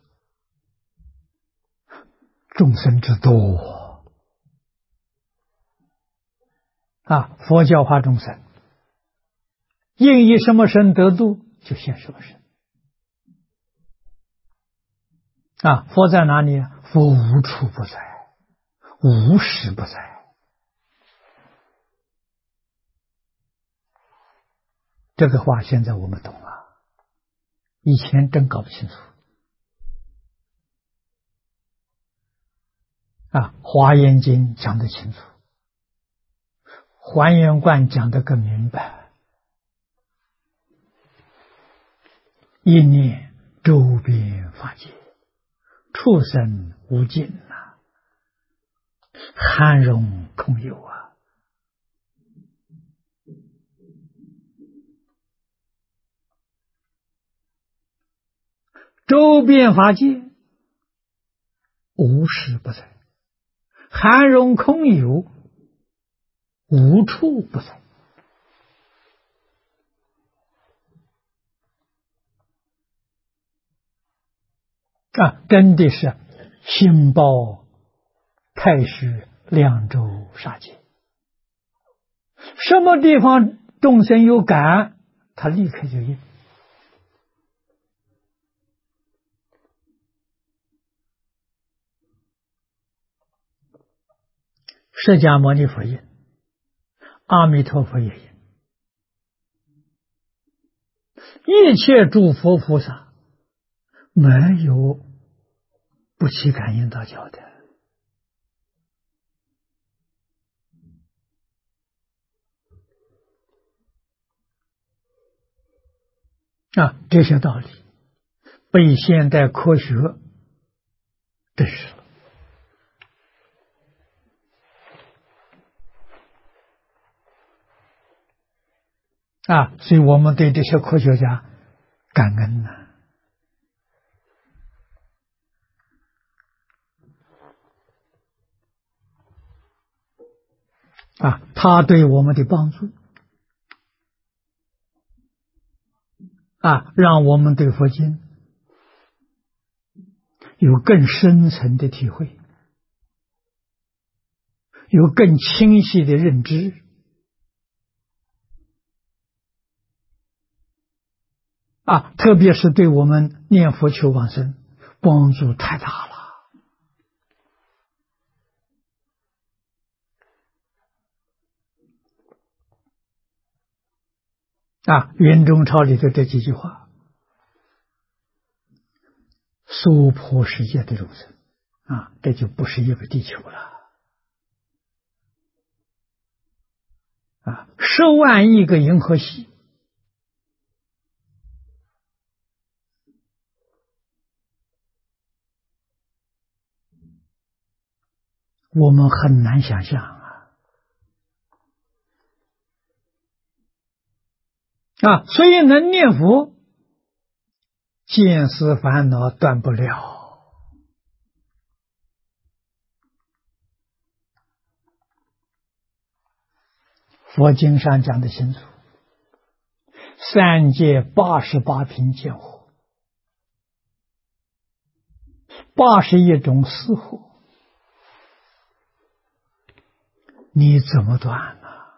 众生之多佛教化众生应以什么身得度？ 就现什么身。佛在哪里？佛无处不在，无时不在。这个话现在我们懂了，以前真搞不清楚。华严经讲得清楚，还原观讲得更明白。一念周边法界，畜生无尽含容空有周边法界无时不在，含容空有无处不在。真的是心包太虚两周杀界，什么地方众生有感，他立刻就应。释迦牟尼佛应，阿弥陀佛也应，一切诸佛菩萨没有不起感应道交的。这些道理被现代科学证实了。所以我们对这些科学家感恩他对我们的帮助让我们对佛经有更深层的体会，有更清晰的认知。特别是对我们念佛求往生帮助太大了。圆中钞里的这几句话，娑婆世界的众生这就不是一个地球了10万亿个银河系，我们很难想象所以能念佛，见思烦恼断不了。佛经上讲的清楚，3界88品见惑，81种思惑，你怎么断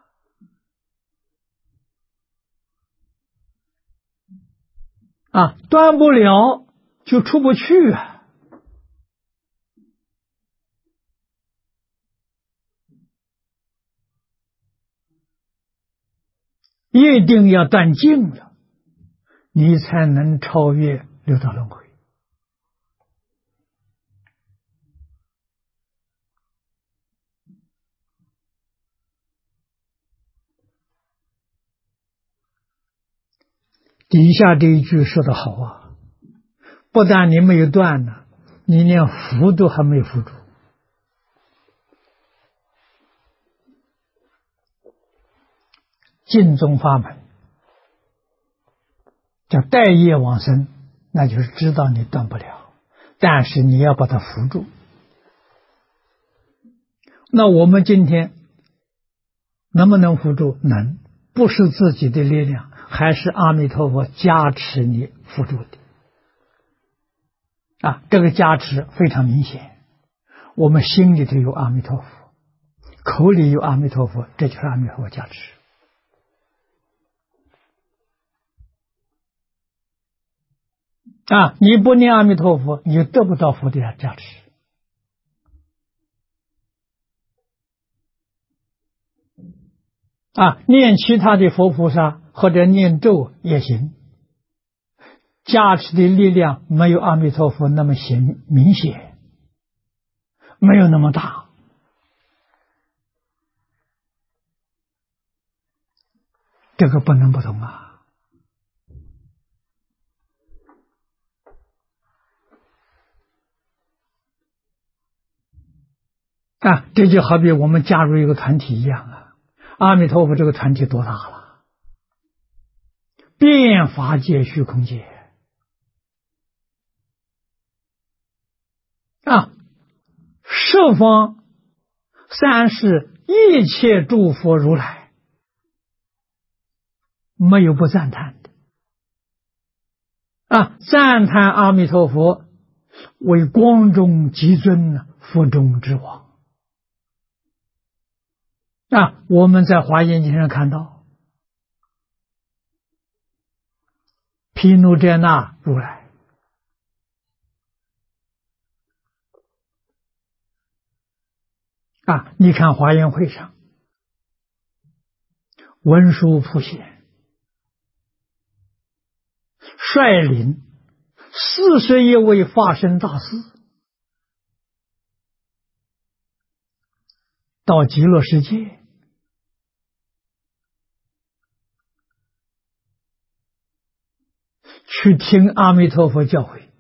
断不了就出不去一定要断尽了，你才能超越六道轮回。底下这一句说得好不但你没有断呢，你连扶都还没有扶住。净宗法门叫待业往生，那就是知道你断不了，但是你要把它扶住。那我们今天能不能扶住？能，不是自己的力量，还是阿弥陀佛加持你扶住的这个加持非常明显，我们心里头有阿弥陀佛，口里有阿弥陀佛，这就是阿弥陀佛加持你不念阿弥陀佛，你就得不到佛的加持。念其他的佛菩萨或者念咒也行，加持的力量没有阿弥陀佛那么明显，没有那么大。这个不能不懂这就好比我们加入一个团体一样阿弥陀佛这个团体多大了？遍法界虚空界十方三世一切诸佛如来，没有不赞叹的赞叹阿弥陀佛为光中极尊，佛中之王我们在华严经上看到毗卢遮那如来你看华严会上文殊普贤率领41位化身大士到极乐世界去听阿弥陀佛教诲，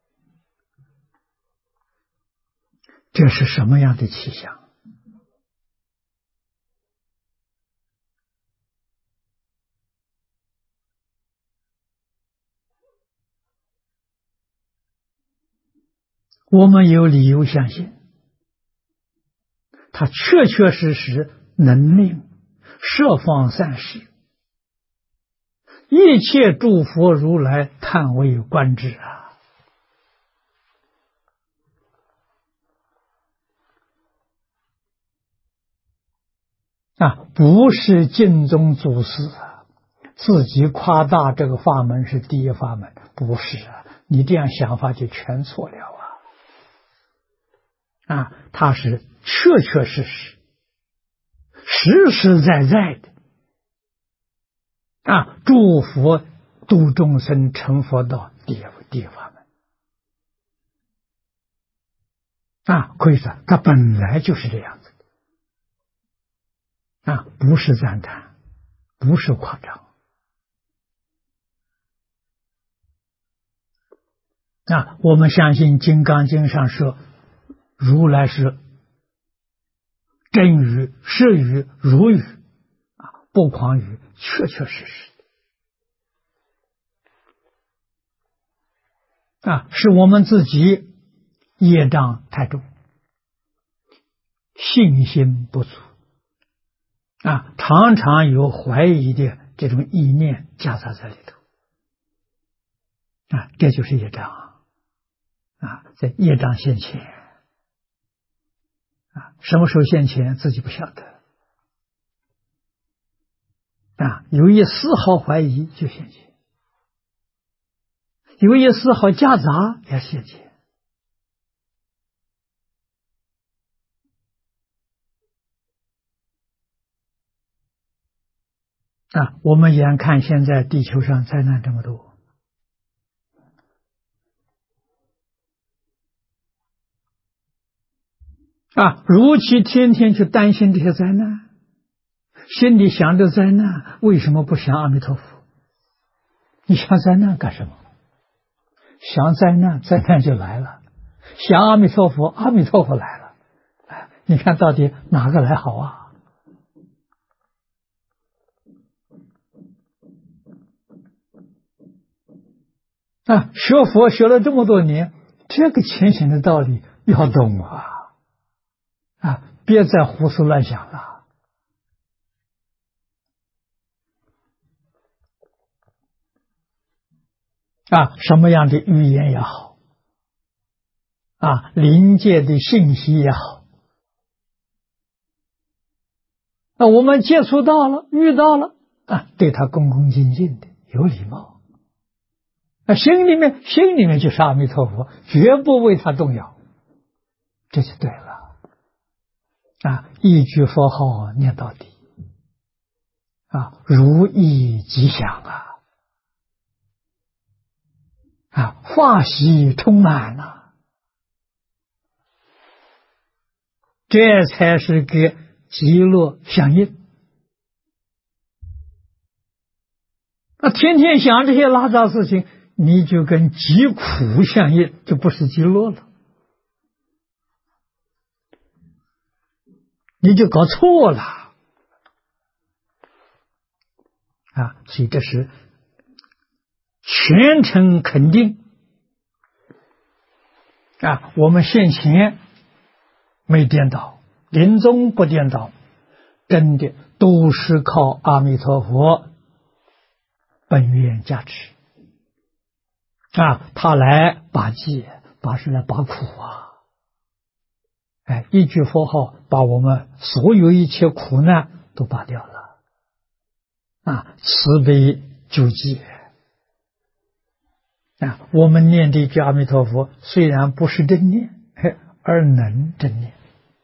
这是什么样的气象？我们有理由相信他确确实实能令十方三世一切诸佛如来叹为观止不是净宗祖师自己夸大这个法门是第一法门，不是你这样想法就全错了他是确确实实实实在在的诸佛度众生成佛道第一法门可以说他本来就是这样子不是赞叹，不是夸张我们相信《金刚经》上说如来是真语、实语、如语不诳语，确确实实是我们自己业障太重，信心不足常常有怀疑的这种意念夹杂在里头这就是业障在业障现前什么时候现前自己不晓得有一丝毫怀疑就现前，有一丝毫夹杂也现前我们眼看现在地球上灾难这么多如其天天去担心这些灾难，心里想着灾难，为什么不想阿弥陀佛？你想灾难干什么？想灾难，灾难就来了；想阿弥陀佛，阿弥陀佛来了。你看到底哪个来好学佛学了这么多年，这个浅显的道理要懂别再胡思乱想了什么样的语言也好临界的信息也好我们接触到了遇到了对他恭恭敬敬的有礼貌那心里面就是阿弥陀佛，绝不为他动摇，这就对了。一句佛号念到底，如意吉祥法喜充满这才是跟极乐相应。天天想这些拉杂事情，你就跟极苦相应，就不是极乐了，你就搞错了所以这是全程肯定我们现前没颠倒，临终不颠倒，真的都是靠阿弥陀佛本愿加持他来拔戒，是来拔苦一句佛号把我们所有一切苦难都拔掉了慈悲救济我们念这句阿弥陀佛，虽然不是真念，而能真念。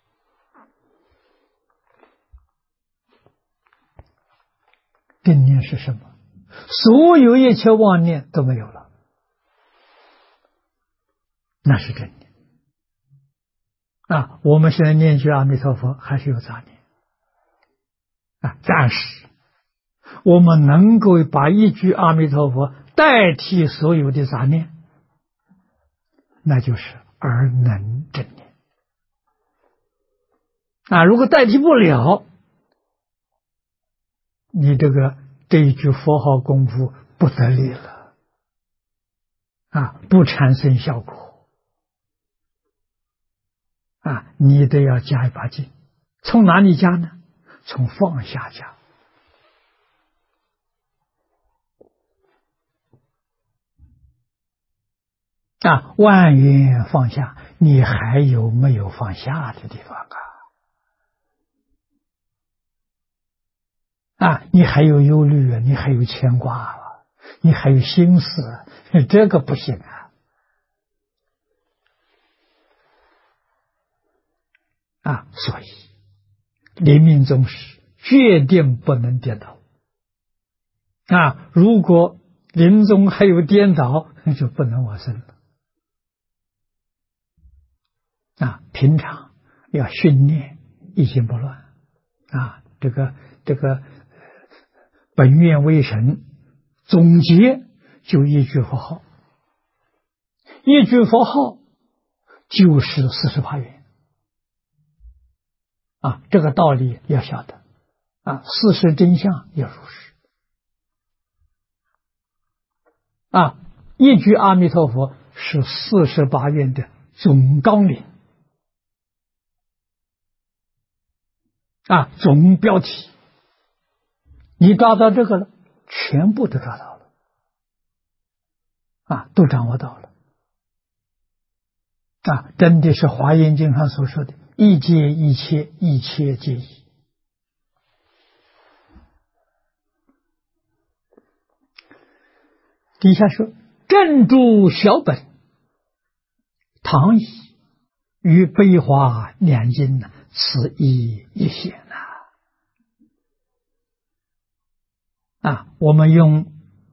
真念是什么？所有一切妄念都没有了，那是真念我们现在念句阿弥陀佛还是有杂念但是我们能够把一句阿弥陀佛代替所有的杂念，那就是而能真念如果代替不了，你这一句佛号功夫不得力了不产生效果你得要加一把劲。从哪里加呢？从放下加万缘放下，你还有没有放下的地方你还有忧虑你还有牵挂你还有心思这个不行所以临命终时决定不能颠倒如果临终还有颠倒，那就不能往生了平常要训练一心不乱这个本愿为神，总结就一句佛号，一句佛号就是48愿这个道理要晓得事实真相要如实一句阿弥陀佛是48愿的总纲领总标题，你抓到这个了，全部都抓到了都掌握到了真的是华严经上所说的一切一切，一切皆一。底下说正住小本唐译与悲华两经此意一显我们用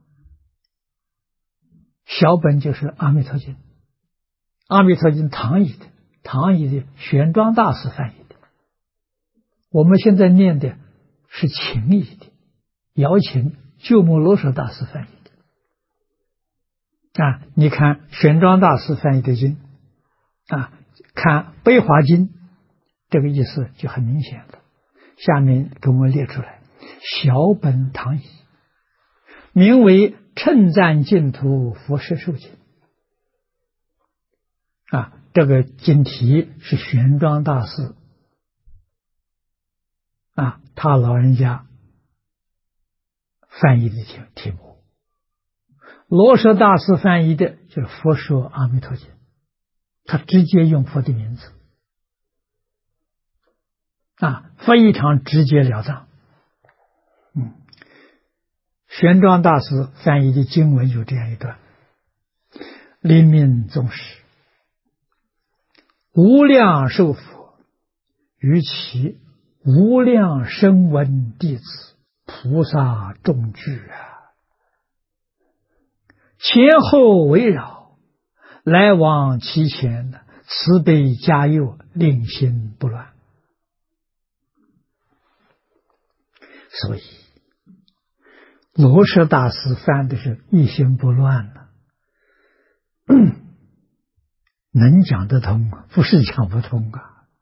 小本就是阿弥陀经，阿弥陀经唐译的玄奘大师翻译的，我们现在念的是秦译的，姚秦鸠摩罗什大师翻译的你看玄奘大师翻译的经看悲华经，这个意思就很明显了。下面给我们列出来，小本唐译名为称赞净土佛摄受经这个经题是玄奘大师他老人家翻译的题目，罗什大师翻译的就是佛说阿弥陀经，他直接用佛的名字非常直截了当玄奘大师翻译的经文有这样一段临命终时，无量寿佛于其无量声闻弟子菩萨众聚啊，前后围绕，来往其前，慈悲加佑，令心不乱。所以罗什大师翻的是一心不乱了，能讲得通啊，不是讲不通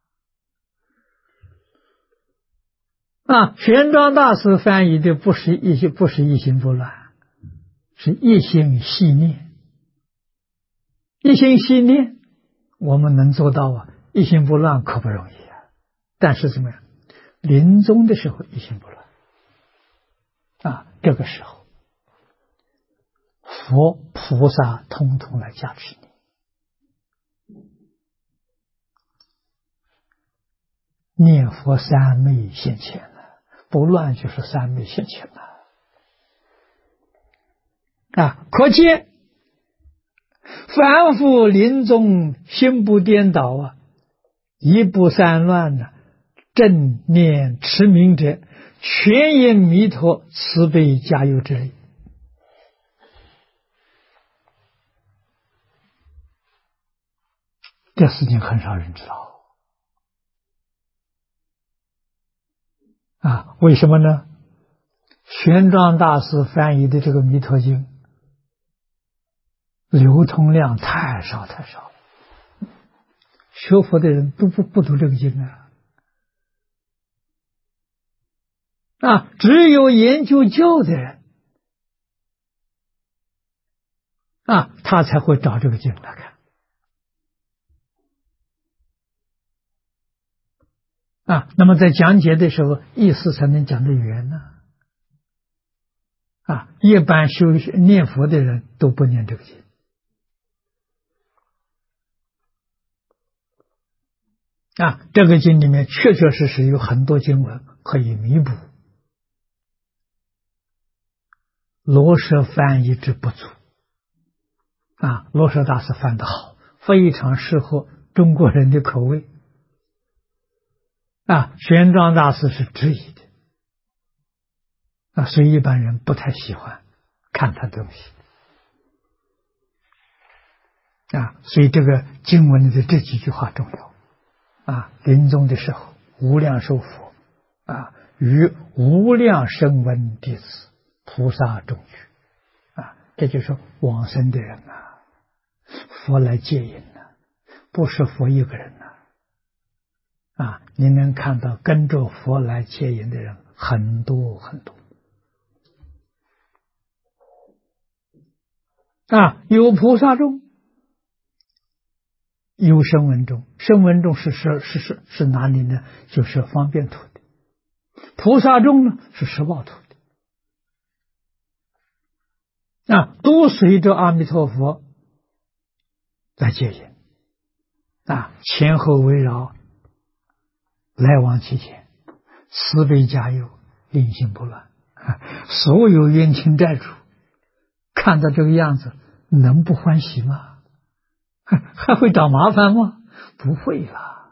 啊！玄奘大师翻译的不是一心不乱，是一心细念。一心细念，我们能做到啊，一心不乱可不容易啊。但是怎么样？临终的时候一心不乱啊，这个时候佛菩萨通通来加持你。念佛三昧现前了，不乱就是三昧现前了啊！可见凡夫临终心不颠倒啊，一不散乱呢，正念持名者，全因弥陀慈悲加佑之力。这事情很少人知道啊！为什么呢？玄奘大师翻译的这个《弥陀经》流通量太少太少，学佛的人都不读这个经啊！只有研究教的人啊，他才会找这个经来看啊。那么在讲解的时候，意思才能讲得圆呢啊！一般念佛的人都不念这个经啊。这个经里面确确实实有很多经文可以弥补罗什翻译之不足啊。罗什大师翻得好，非常适合中国人的口味啊。玄奘大师是质疑的啊，所以一般人不太喜欢看他的东西啊。所以这个经文里的这几句话重要啊。临终的时候，无量寿佛啊，与无量声闻弟子菩萨众聚啊，这就是往生的人啊，佛来接引啊，不是佛一个人啊。你能看到跟着佛来接引的人很多很多啊，有菩萨众，有声闻众。声闻众是哪里呢？就是方便土的。菩萨众呢是十报土的啊，都随着阿弥陀佛来接引啊，前后围绕，来往其间，慈悲加佑，令心不乱啊。所有冤亲债主看到这个样子，能不欢喜吗？还会找麻烦吗？不会啦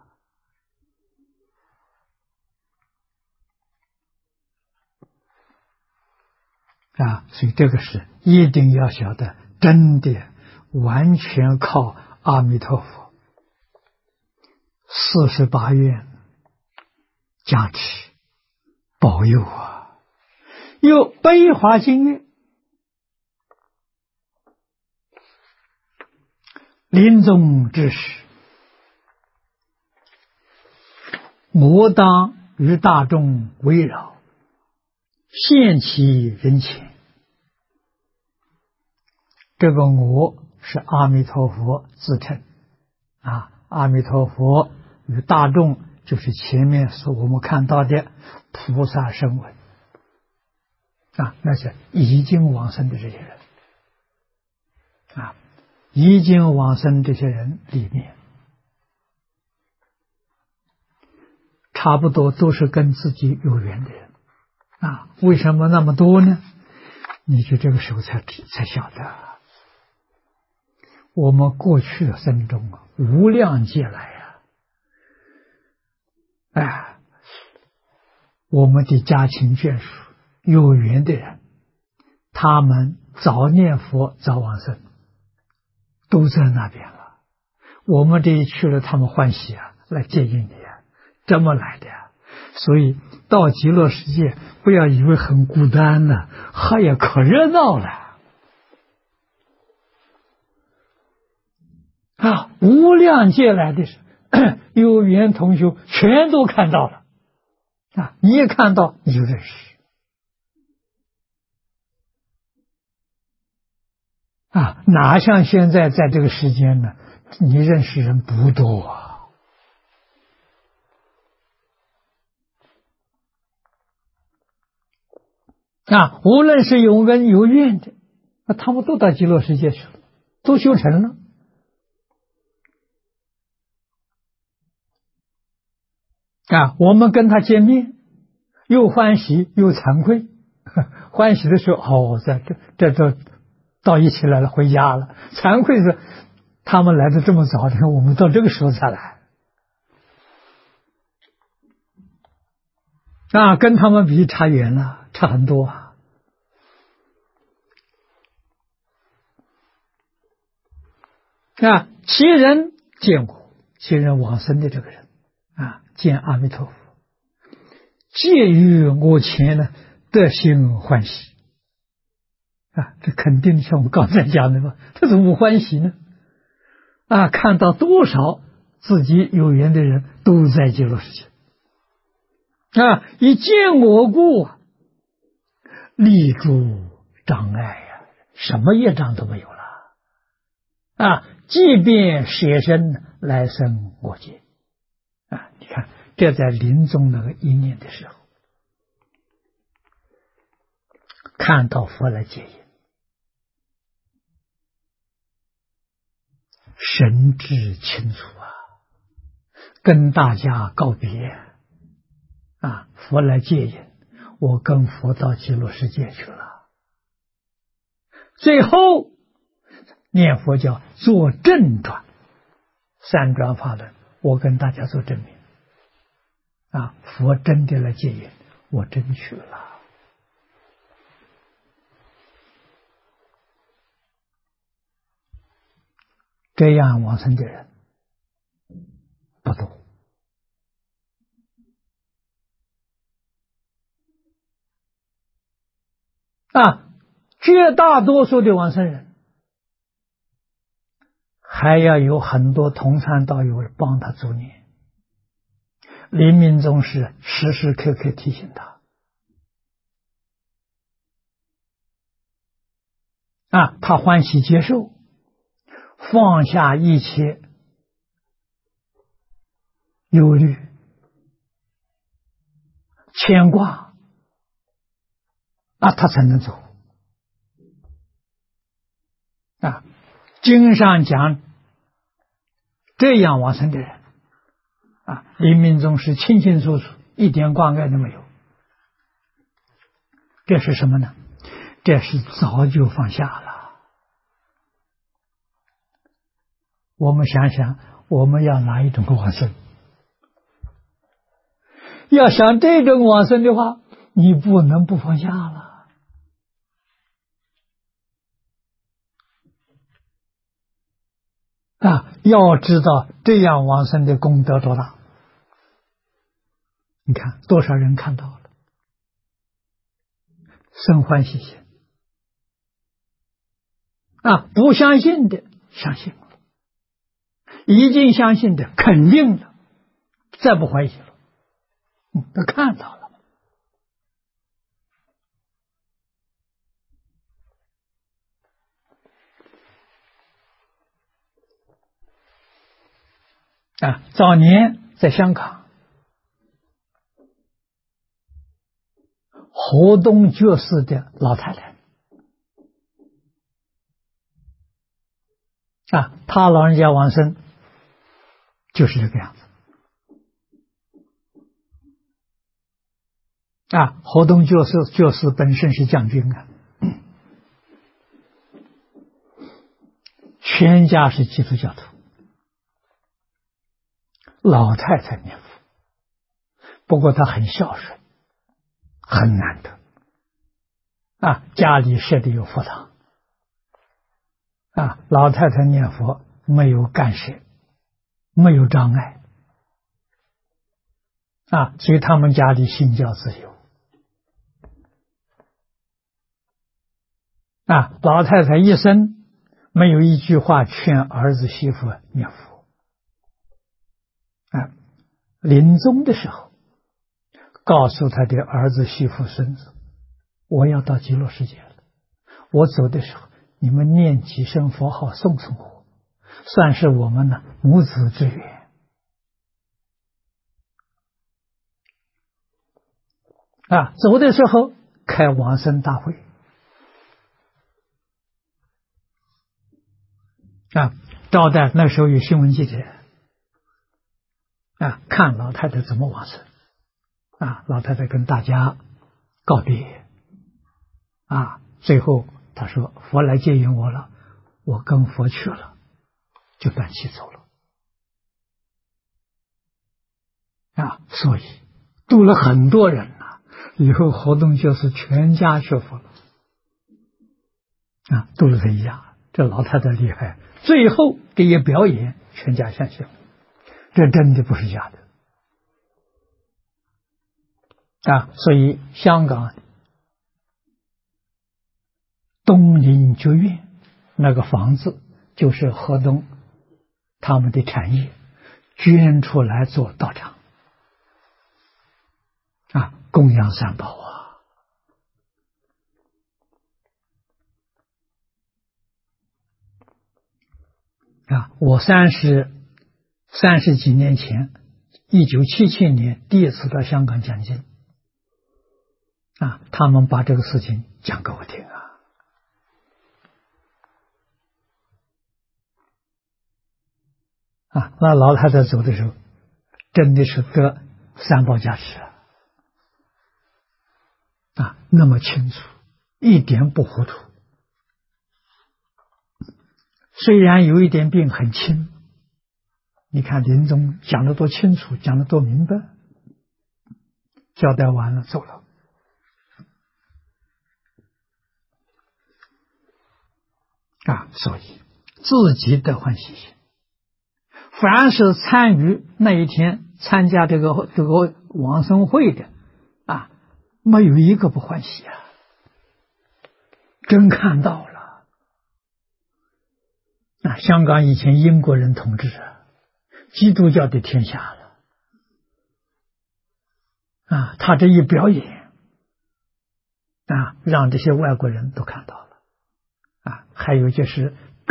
啊！所以这个是一定要晓得，真的完全靠阿弥陀佛48愿加持保佑啊！有悲华经愿，临终之时，我当与大众围绕，现其人前。这个我是阿弥陀佛自称啊，阿弥陀佛与大众就是前面我们看到的菩萨声闻啊，那是已经往生的这些人啊，已经往生这些人里面，差不多都是跟自己有缘的人啊。为什么那么多呢？你就这个时候才晓得， 我们过去的生中啊，无量劫来呀，我们的家亲眷属有缘的人，他们早念佛早往生，都在那边了。我们这一去了，他们欢喜啊，来接应你啊，这么来的呀。所以到极乐世界，不要以为很孤单呢，还也可热闹了啊！无量劫来的有缘同修全都看到了啊！你一看到你就认识啊！哪像现在在这个时间呢？你认识人不多啊！无论是有恩有怨的，他们都到极乐世界去了，都修成了啊！我们跟他见面，又欢喜又惭愧。欢喜的时候，这到一起来了，回家了。惭愧是他们来的这么早，我们到这个时候才来啊，跟他们比差远了，差很多啊。其人见过，其人往生的这个人啊，见阿弥陀佛，介于我前呢，得心欢喜啊，这肯定像我们刚才讲的嘛，他怎么不欢喜呢？啊，看到多少自己有缘的人都在极乐世界啊，一见我故，立诸障碍呀，什么业障都没有了啊！即便舍身来生我界啊，你看这在临终那个一念的时候，看到佛来接引，神志清楚啊，跟大家告别啊，佛来接引，我跟佛到极乐世界去了。最后念佛叫做正转，三转法轮，我跟大家做证明啊，佛真的来接引，我真去了。这样往生的人不多啊，绝大多数的往生人还要有很多同参道友帮他助念，临命终时时时刻刻提醒他啊，他欢喜接受，放下一切忧虑牵挂啊，他才能走啊。经上讲，这样往生的人啊，临命终时清清楚楚，一点挂碍都没有。这是什么呢？这是早就放下了。我们想想，我们要哪一种往生？要想这种往生的话，你不能不放下了啊！要知道这样往生的功德多大，你看多少人看到了，生欢喜心啊！不相信的相信了，已经相信的肯定了，再不怀疑了，都看到了啊！早年在香港，河东觉寺的老太太啊，她老人家往生就是这个样子啊。河东觉寺本身是将军啊， 全家是基督教徒，老太太念佛，不过她很孝顺，很难得家里设的有佛堂老太太念佛没有干涉，没有障碍所以他们家里信教自由老太太一生没有一句话劝儿子媳妇念佛临终的时候告诉他的儿子媳妇孙子，我要到极乐世界了，我走的时候你们念几声佛号送送我，算是我们的母子之缘走的时候开往生大会招待，那时候有新闻记者看老太太怎么往生老太太跟大家告别最后她说佛来接引我了，我跟佛去了，就断气走了所以度了很多人以后活动就是全家学佛了度了这一样，这老太太厉害，最后这一表演全家相信，这真的不是假的所以香港东林觉苑那个房子就是河东他们的产业，捐出来做道场供养三宝我三十几年前1977年第一次到香港讲经他们把这个事情讲给我听那老太太走的时候真的是得三宝加持那么清楚，一点不糊涂，虽然有一点病很轻，你看临终讲得多清楚，讲得多明白，交代完了走了所以自己得欢喜心，凡是参与那一天参加这个往生会的没有一个不欢喜真看到了香港以前英国人统治基督教的天下了他这一表演让这些外国人都看到了还有就是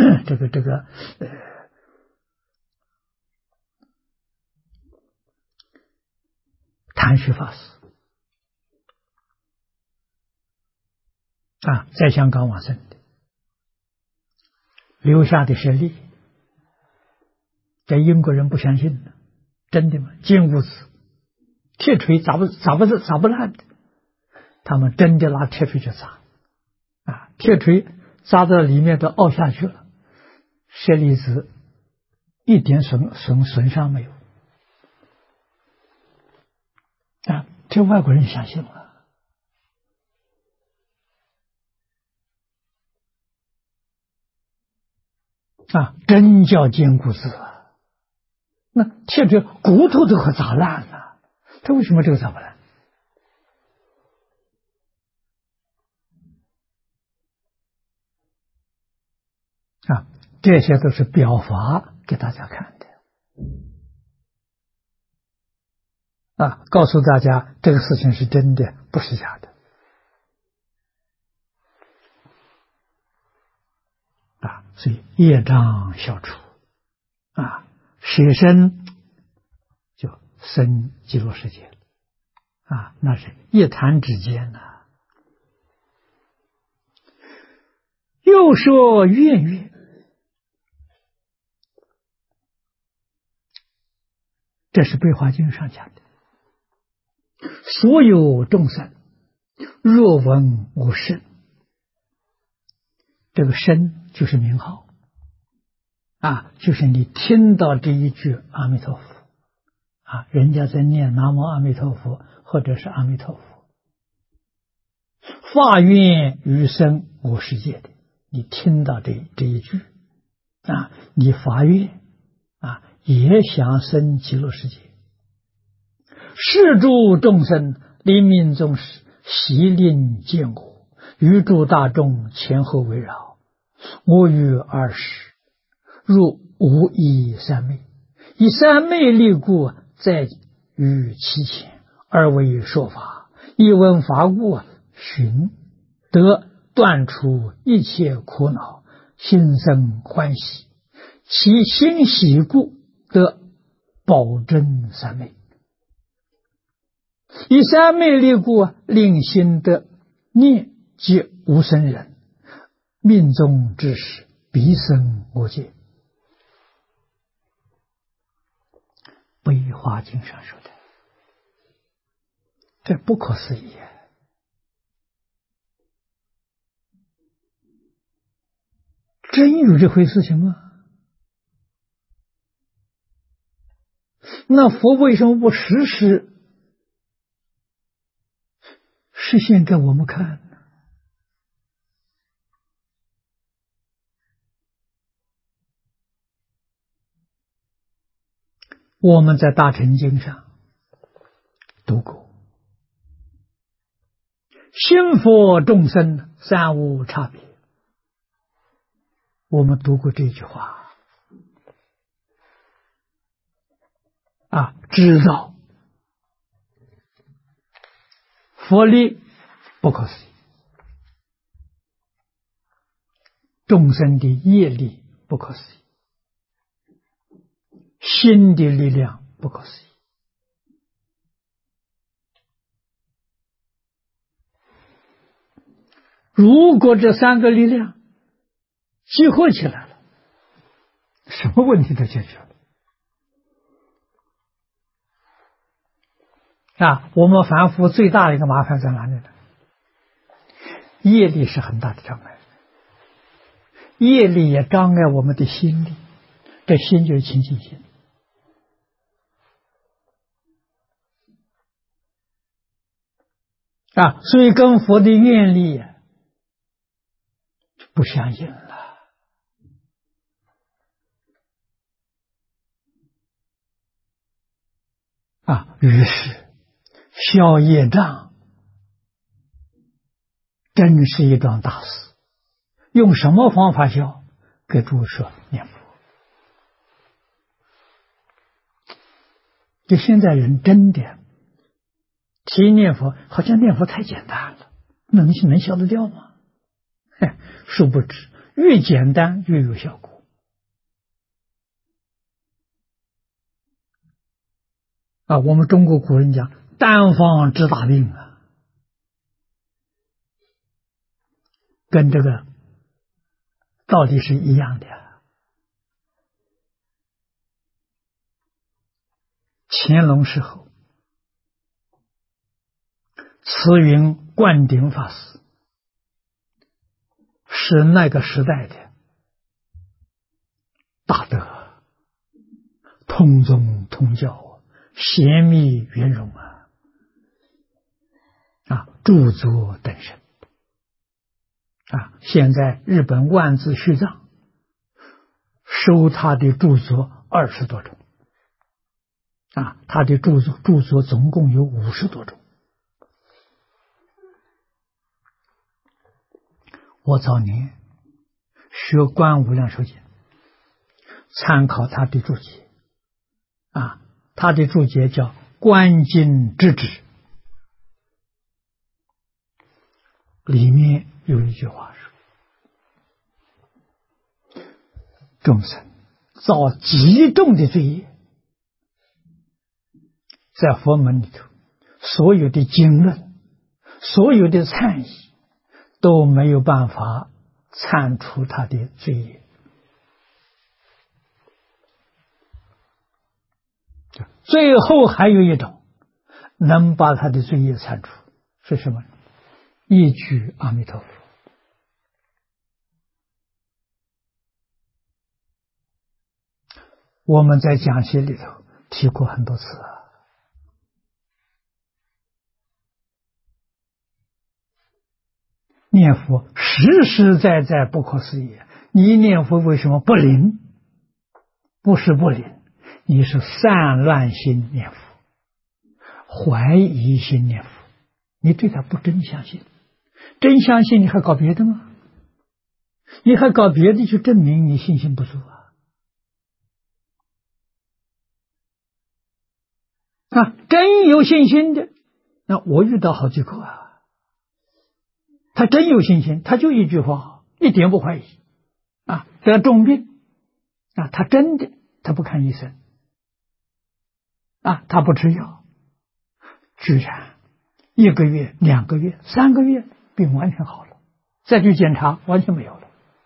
谭旭法师在香港往生的，留下的是力，这英国人不相信的，真的吗？金屋子铁锤砸不烂的，他们真的拿铁锤去砸铁锤砸到里面都凹下去了，舍利子一点损伤没有这外国人相信了真叫坚固子那铁锤骨头都可砸烂了，他为什么这个砸不烂这些都是表法给大家看的告诉大家这个事情是真的，不是假的所以业障消除舍身就生极乐世界了那是一弹指间又说愿曰，这是悲华经上讲的，所有众生若闻我身，这个身就是名号就是你听到这一句阿弥陀佛人家在念南无阿弥陀佛或者是阿弥陀佛，发愿于生我世界的，你听到这一句你发愿也想生极乐世界，是诸众生临命终时，悉令见我，于诸大众前后围绕，我于尔时入无一三昧，以三昧力故，在于其前而为说法，一闻法故，寻得断除一切苦恼，心生欢喜，其心喜故，得保证三昧。以三昧力故，令心得念即无生人，命中之时，必生我界。悲华经上说的，这不可思议真有这回事情吗？那佛为什么不时时实现给我们看呢？我们在大乘经上读过，心佛众生三无差别，我们读过这句话知道佛力不可思议，众生的业力不可思议，心的力量不可思议。如果这三个力量集合起来了，什么问题都解决了我们凡夫最大的一个麻烦在哪里呢？业力是很大的障碍，业力也障碍我们的心力，这心就是清净心所以跟佛的愿力不相应了于是消业障真是一桩大事。用什么方法消？给诸位说，念佛。就现在人真的提念佛，好像念佛太简单了，能消得掉吗？殊不知越简单越有效果我们中国古人讲单方治大病跟这个道理是一样的乾隆时候，慈云灌顶法师是那个时代的大德，通宗通教贤密圆融著作等身现在日本万字续藏收他的著作20多种他的著作总共有50多种。我早年学《观无量寿经》，参考他的注解他的注解叫《观经之旨》，里面有一句话说：众生造极重的罪业，在佛门里头，所有的经论，所有的忏仪都没有办法铲除他的罪业。最后还有一种能把他的罪业铲除，是什么？一句阿弥陀佛。 我们在讲习里头提过很多次啊。念佛实实在在不可思议，你念佛为什么不灵？不是不灵，你是散乱心念佛，怀疑心念佛，你对他不真相信。真相信你还搞别的吗？你还搞别的去证明你信心不足啊！真有信心的，那我遇到好几个啊，他真有信心，他就一句话，一点不怀疑得重病他真的他不看医生他不吃药，居然1个月、2个月、3个月病完全好了，再去检查完全没有了。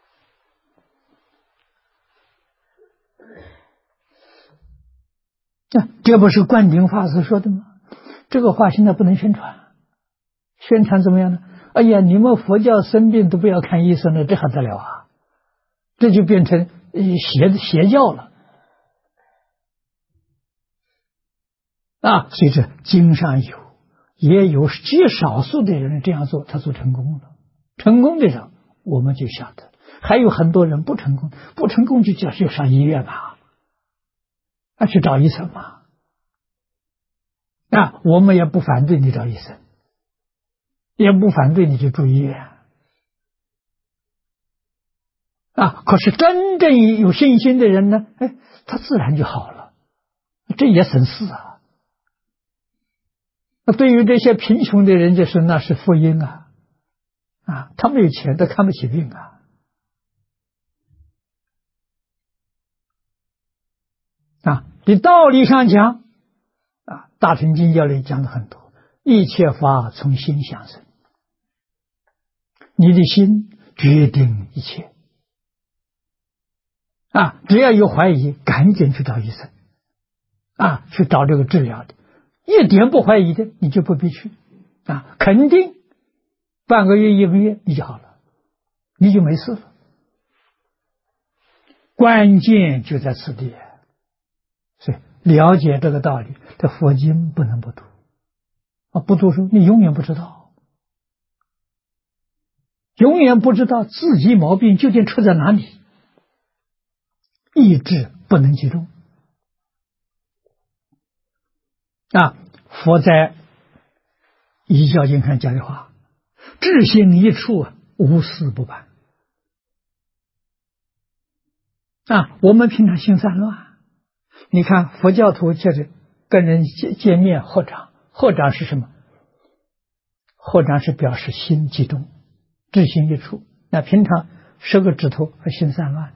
这不是灌顶法师说的吗？这个话现在不能宣传，宣传怎么样呢？哎呀，你们佛教生病都不要看医生了，这还得了啊？这就变成邪教了所以这经上也有极少数的人这样做，他做成功了。成功的人我们就晓得，还有很多人不成功，不成功就叫去上医院吧，去找医生嘛。我们也不反对你找医生，也不反对你去住医院可是真正有信心的人呢，他自然就好了，这也省事啊。对于这些贫穷的人就是那是福音他没有钱，他看不起病你道理上讲大乘经教里讲的很多，一切法从心想生，你的心决定一切只要有怀疑，赶紧去找医生去找这个治疗的，一点不怀疑的你就不必去肯定半个月1个月你就好了，你就没事了。关键就在此地，所以了解这个道理，这佛经不能不读不读书你永远不知道，永远不知道自己毛病究竟出在哪里，意志不能集中佛在遗教经上讲的话，志心一处无事不办我们平常心散乱，你看佛教徒就是跟人见面合掌，合掌是什么？合掌是表示心集中，志心一处。那平常10个指头和心散乱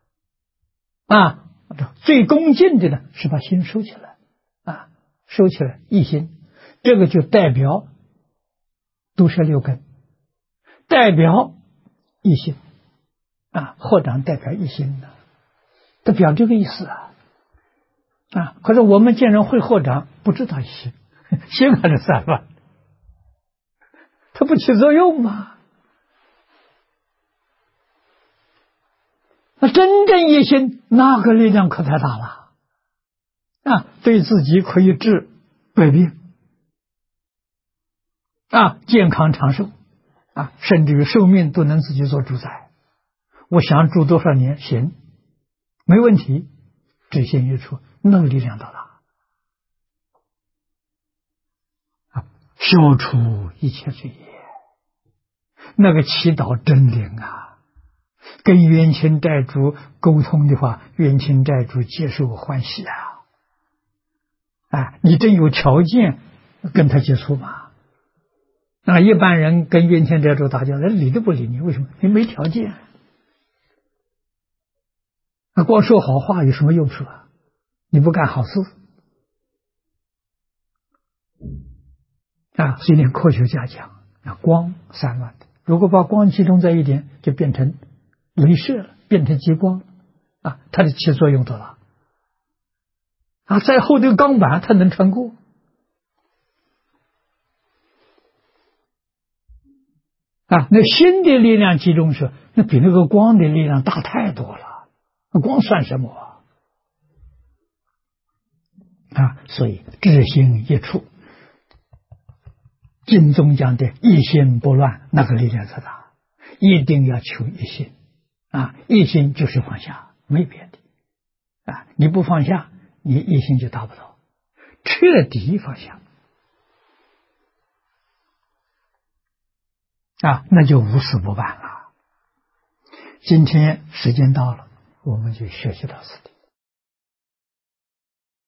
的最恭敬的呢是把心收起来收起来一心，这个就代表毒舌6根，代表一心合掌代表一心的，它表这个意思可是我们见人会合掌，不知道一心，心还是散乱，它不起作用嘛。那真正一心，那个力量可太大了对自己可以治百病健康长寿甚至于寿命都能自己做主宰。我想住多少年行，没问题，志心一处，那个力量多大消除一切罪业，那个祈祷真灵跟冤亲债主沟通的话，冤亲债主接受欢喜你真有条件跟他接触嘛？一般人跟冤亲债主打交道，理都不理你，为什么？你没条件光说好话有什么用处你不干好事所以连科学家讲光散乱的，如果把光集中在一点，就变成镭射了，变成激光它的起作用多大再厚的钢板它能穿过那心的力量集中时，那比那个光的力量大太多了，光算什么所以知行一处，经中讲的一心不乱，那个力量才大，一定要求一心一心就是放下，没别的你不放下，你一心就达不到彻底放下那就无事不办了。今天时间到了，我们就学习到此地。